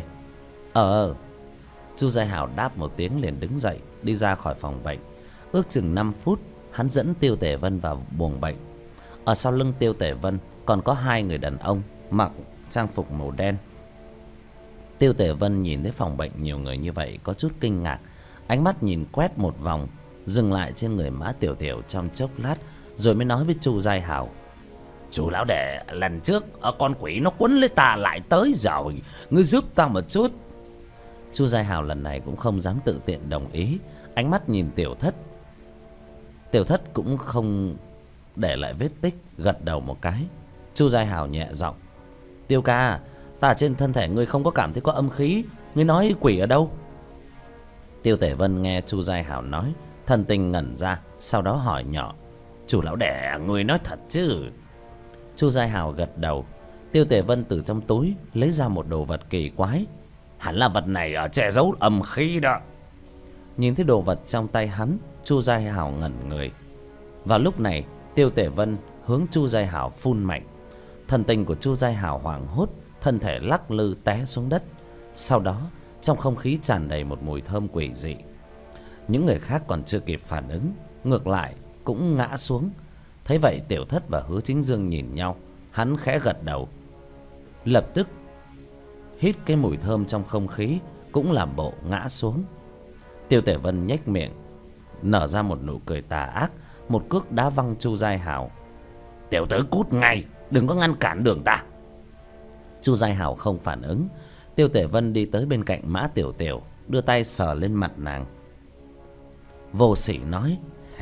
Speaker 1: Chu Giai Hảo đáp một tiếng liền đứng dậy, đi ra khỏi phòng bệnh. Ước chừng 5 phút, hắn dẫn Tiêu Tề Vân vào buồng bệnh. Ở sau lưng Tiêu Tề Vân còn có hai người đàn ông mặc trang phục màu đen. Tiêu Tề Vân nhìn thấy phòng bệnh nhiều người như vậy có chút kinh ngạc. Ánh mắt nhìn quét một vòng, dừng lại trên người Mã Tiểu Tiểu trong chốc lát, rồi mới nói với Chu Giai Hảo.
Speaker 2: Chú lão đệ, lần trước con quỷ nó quấn lấy ta lại tới rồi, ngươi giúp ta một chút.
Speaker 1: Chu Giai Hảo lần này cũng không dám tự tiện đồng ý. Ánh mắt nhìn Tiểu Thất. Tiểu Thất cũng không để lại vết tích, gật đầu một cái. Chu Giai Hảo nhẹ giọng. Tiêu ca, ta trên thân thể ngươi không có cảm thấy có âm khí, ngươi nói quỷ ở đâu? Tiêu Tề Vân nghe Chu Giai Hảo nói, thần tình ngẩn ra, sau đó hỏi nhỏ.
Speaker 2: Chú lão đệ, ngươi nói thật chứ?
Speaker 1: Chu Giai Hảo gật đầu. Tiêu Tề Vân từ trong túi lấy ra một đồ vật kỳ quái.
Speaker 2: Hẳn là vật này ở che giấu âm khí đó.
Speaker 1: Nhìn thấy đồ vật trong tay hắn, Chu Giai Hảo ngẩn người. Vào lúc này Tiêu Tề Vân hướng Chu Giai Hảo phun mạnh. Thần tình của Chu Giai Hảo hoảng hốt, thân thể lắc lư té xuống đất. Sau đó trong không khí tràn đầy một mùi thơm quỷ dị. Những người khác còn chưa kịp phản ứng, ngược lại cũng ngã xuống. Thấy vậy Tiểu Thất và Hứa Chính Dương nhìn nhau. Hắn khẽ gật đầu, lập tức hít cái mùi thơm trong không khí, cũng làm bộ ngã xuống. Tiêu Tề Vân nhếch miệng, nở ra một nụ cười tà ác, một cước đá văng Chu Giai Hảo.
Speaker 2: Tiểu tử cút ngay, đừng có ngăn cản đường ta.
Speaker 1: Chu Giai Hảo không phản ứng. Tiêu Tề Vân đi tới bên cạnh Mã Tiểu Tiểu, đưa tay sờ lên mặt nàng, vô sỉ nói.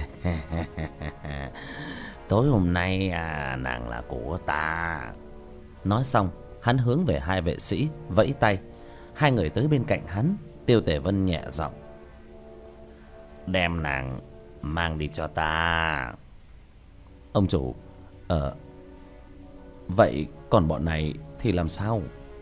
Speaker 2: Tối hôm nay nàng là của ta.
Speaker 1: Nói xong hắn hướng về hai vệ sĩ vẫy tay. Hai người tới bên cạnh hắn. Tiêu Tề Vân nhẹ giọng.
Speaker 2: Đem nàng mang đi cho ta.
Speaker 1: Ông chủ, vậy còn bọn này thì làm sao?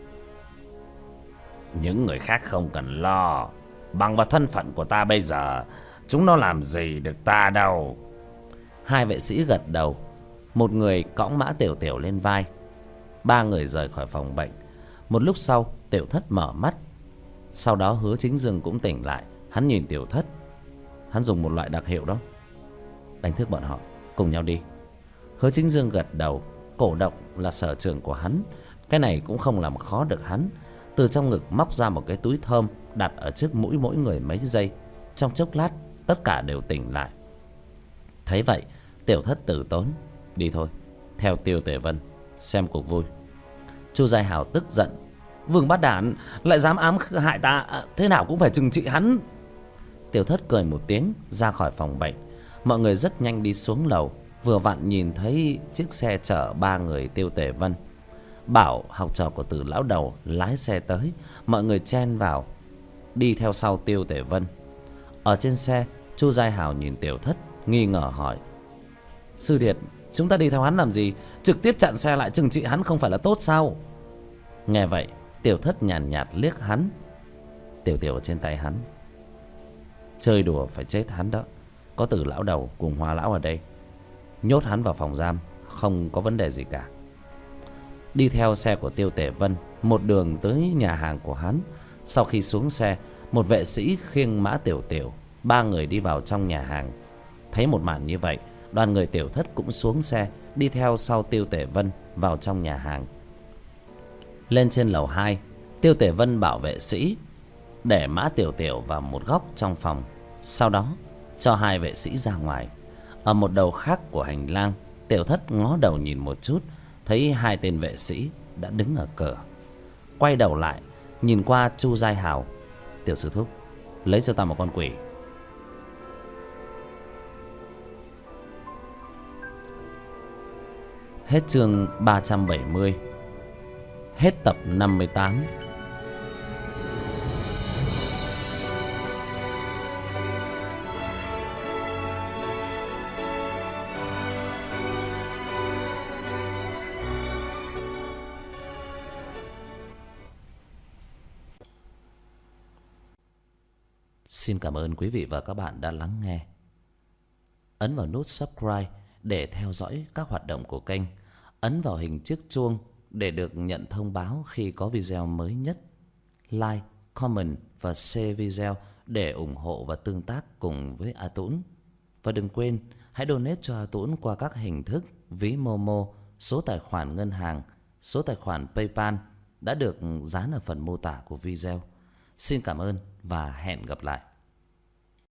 Speaker 2: Những người khác không cần lo. Bằng vào thân phận của ta bây giờ, chúng nó làm gì được ta đâu.
Speaker 1: Hai vệ sĩ gật đầu. Một người cõng Mã Tiểu Tiểu lên vai. Ba người rời khỏi phòng bệnh. Một lúc sau Tiểu Thất mở mắt. Sau đó Hứa Chính Dương cũng tỉnh lại. Hắn nhìn Tiểu Thất. Hắn dùng một loại đặc hiệu đó, đánh thức bọn họ cùng nhau đi. Hứa Chính Dương gật đầu. Cổ độc là sở trường của hắn, cái này cũng không làm khó được hắn. Từ trong ngực móc ra một cái túi thơm, đặt ở trước mũi mỗi người mấy giây. Trong chốc lát tất cả đều tỉnh lại. Thấy vậy Tiểu Thất từ tốn. Đi thôi, theo Tiêu Tề Vân xem cuộc vui. Chu Giai Hảo tức giận. Vương Bát Đản lại dám ám hại ta, thế nào cũng phải trừng trị hắn. Tiểu Thất cười một tiếng ra khỏi phòng bệnh. Mọi người rất nhanh đi xuống lầu. Vừa vặn nhìn thấy chiếc xe chở ba người Tiêu Tề Vân. Bảo, học trò của Từ lão đầu, lái xe tới. Mọi người chen vào, đi theo sau Tiêu Tề Vân. Ở trên xe, Chu Giai Hảo nhìn Tiểu Thất, nghi ngờ hỏi. Sư Điệt, chúng ta đi theo hắn làm gì? Trực tiếp chặn xe lại trừng trị hắn không phải là tốt sao? Nghe vậy, Tiểu Thất nhàn nhạt liếc hắn. Tiểu Tiểu ở trên tay hắn. Chơi đùa phải chết hắn đó. Có Từ lão đầu cùng Hoa lão ở đây, nhốt hắn vào phòng giam không có vấn đề gì cả. Đi theo xe của Tiêu Tể Vân một đường tới nhà hàng của hắn. Sau khi xuống xe, một vệ sĩ khiêng Mã Tiểu Tiểu, ba người đi vào trong nhà hàng. Thấy một màn như vậy, đoàn người Tiểu Thất cũng xuống xe, đi theo sau Tiêu Tể Vân vào trong nhà hàng. Lên trên lầu 2, Tiêu Tể Vân bảo vệ sĩ để Mã Tiểu Tiểu vào một góc trong phòng, sau đó cho hai vệ sĩ ra ngoài. Ở một đầu khác của hành lang, Tiểu Thất ngó đầu nhìn một chút, thấy hai tên vệ sĩ đã đứng ở cửa. Quay đầu lại nhìn qua Chu Giai Hào. Tiểu sư thúc, lấy cho ta một con quỷ. Hết chương 370. Hết tập 58. Xin cảm ơn quý vị và các bạn đã lắng nghe. Ấn vào nút subscribe để theo dõi các hoạt động của kênh. Ấn vào hình chiếc chuông để được nhận thông báo khi có video mới nhất. Like, comment và share video để ủng hộ và tương tác cùng với A Tũng. Và đừng quên hãy donate cho A Tũng qua các hình thức ví Momo, số tài khoản ngân hàng, số tài khoản PayPal đã được dán ở phần mô tả của video. Xin cảm ơn và hẹn gặp lại.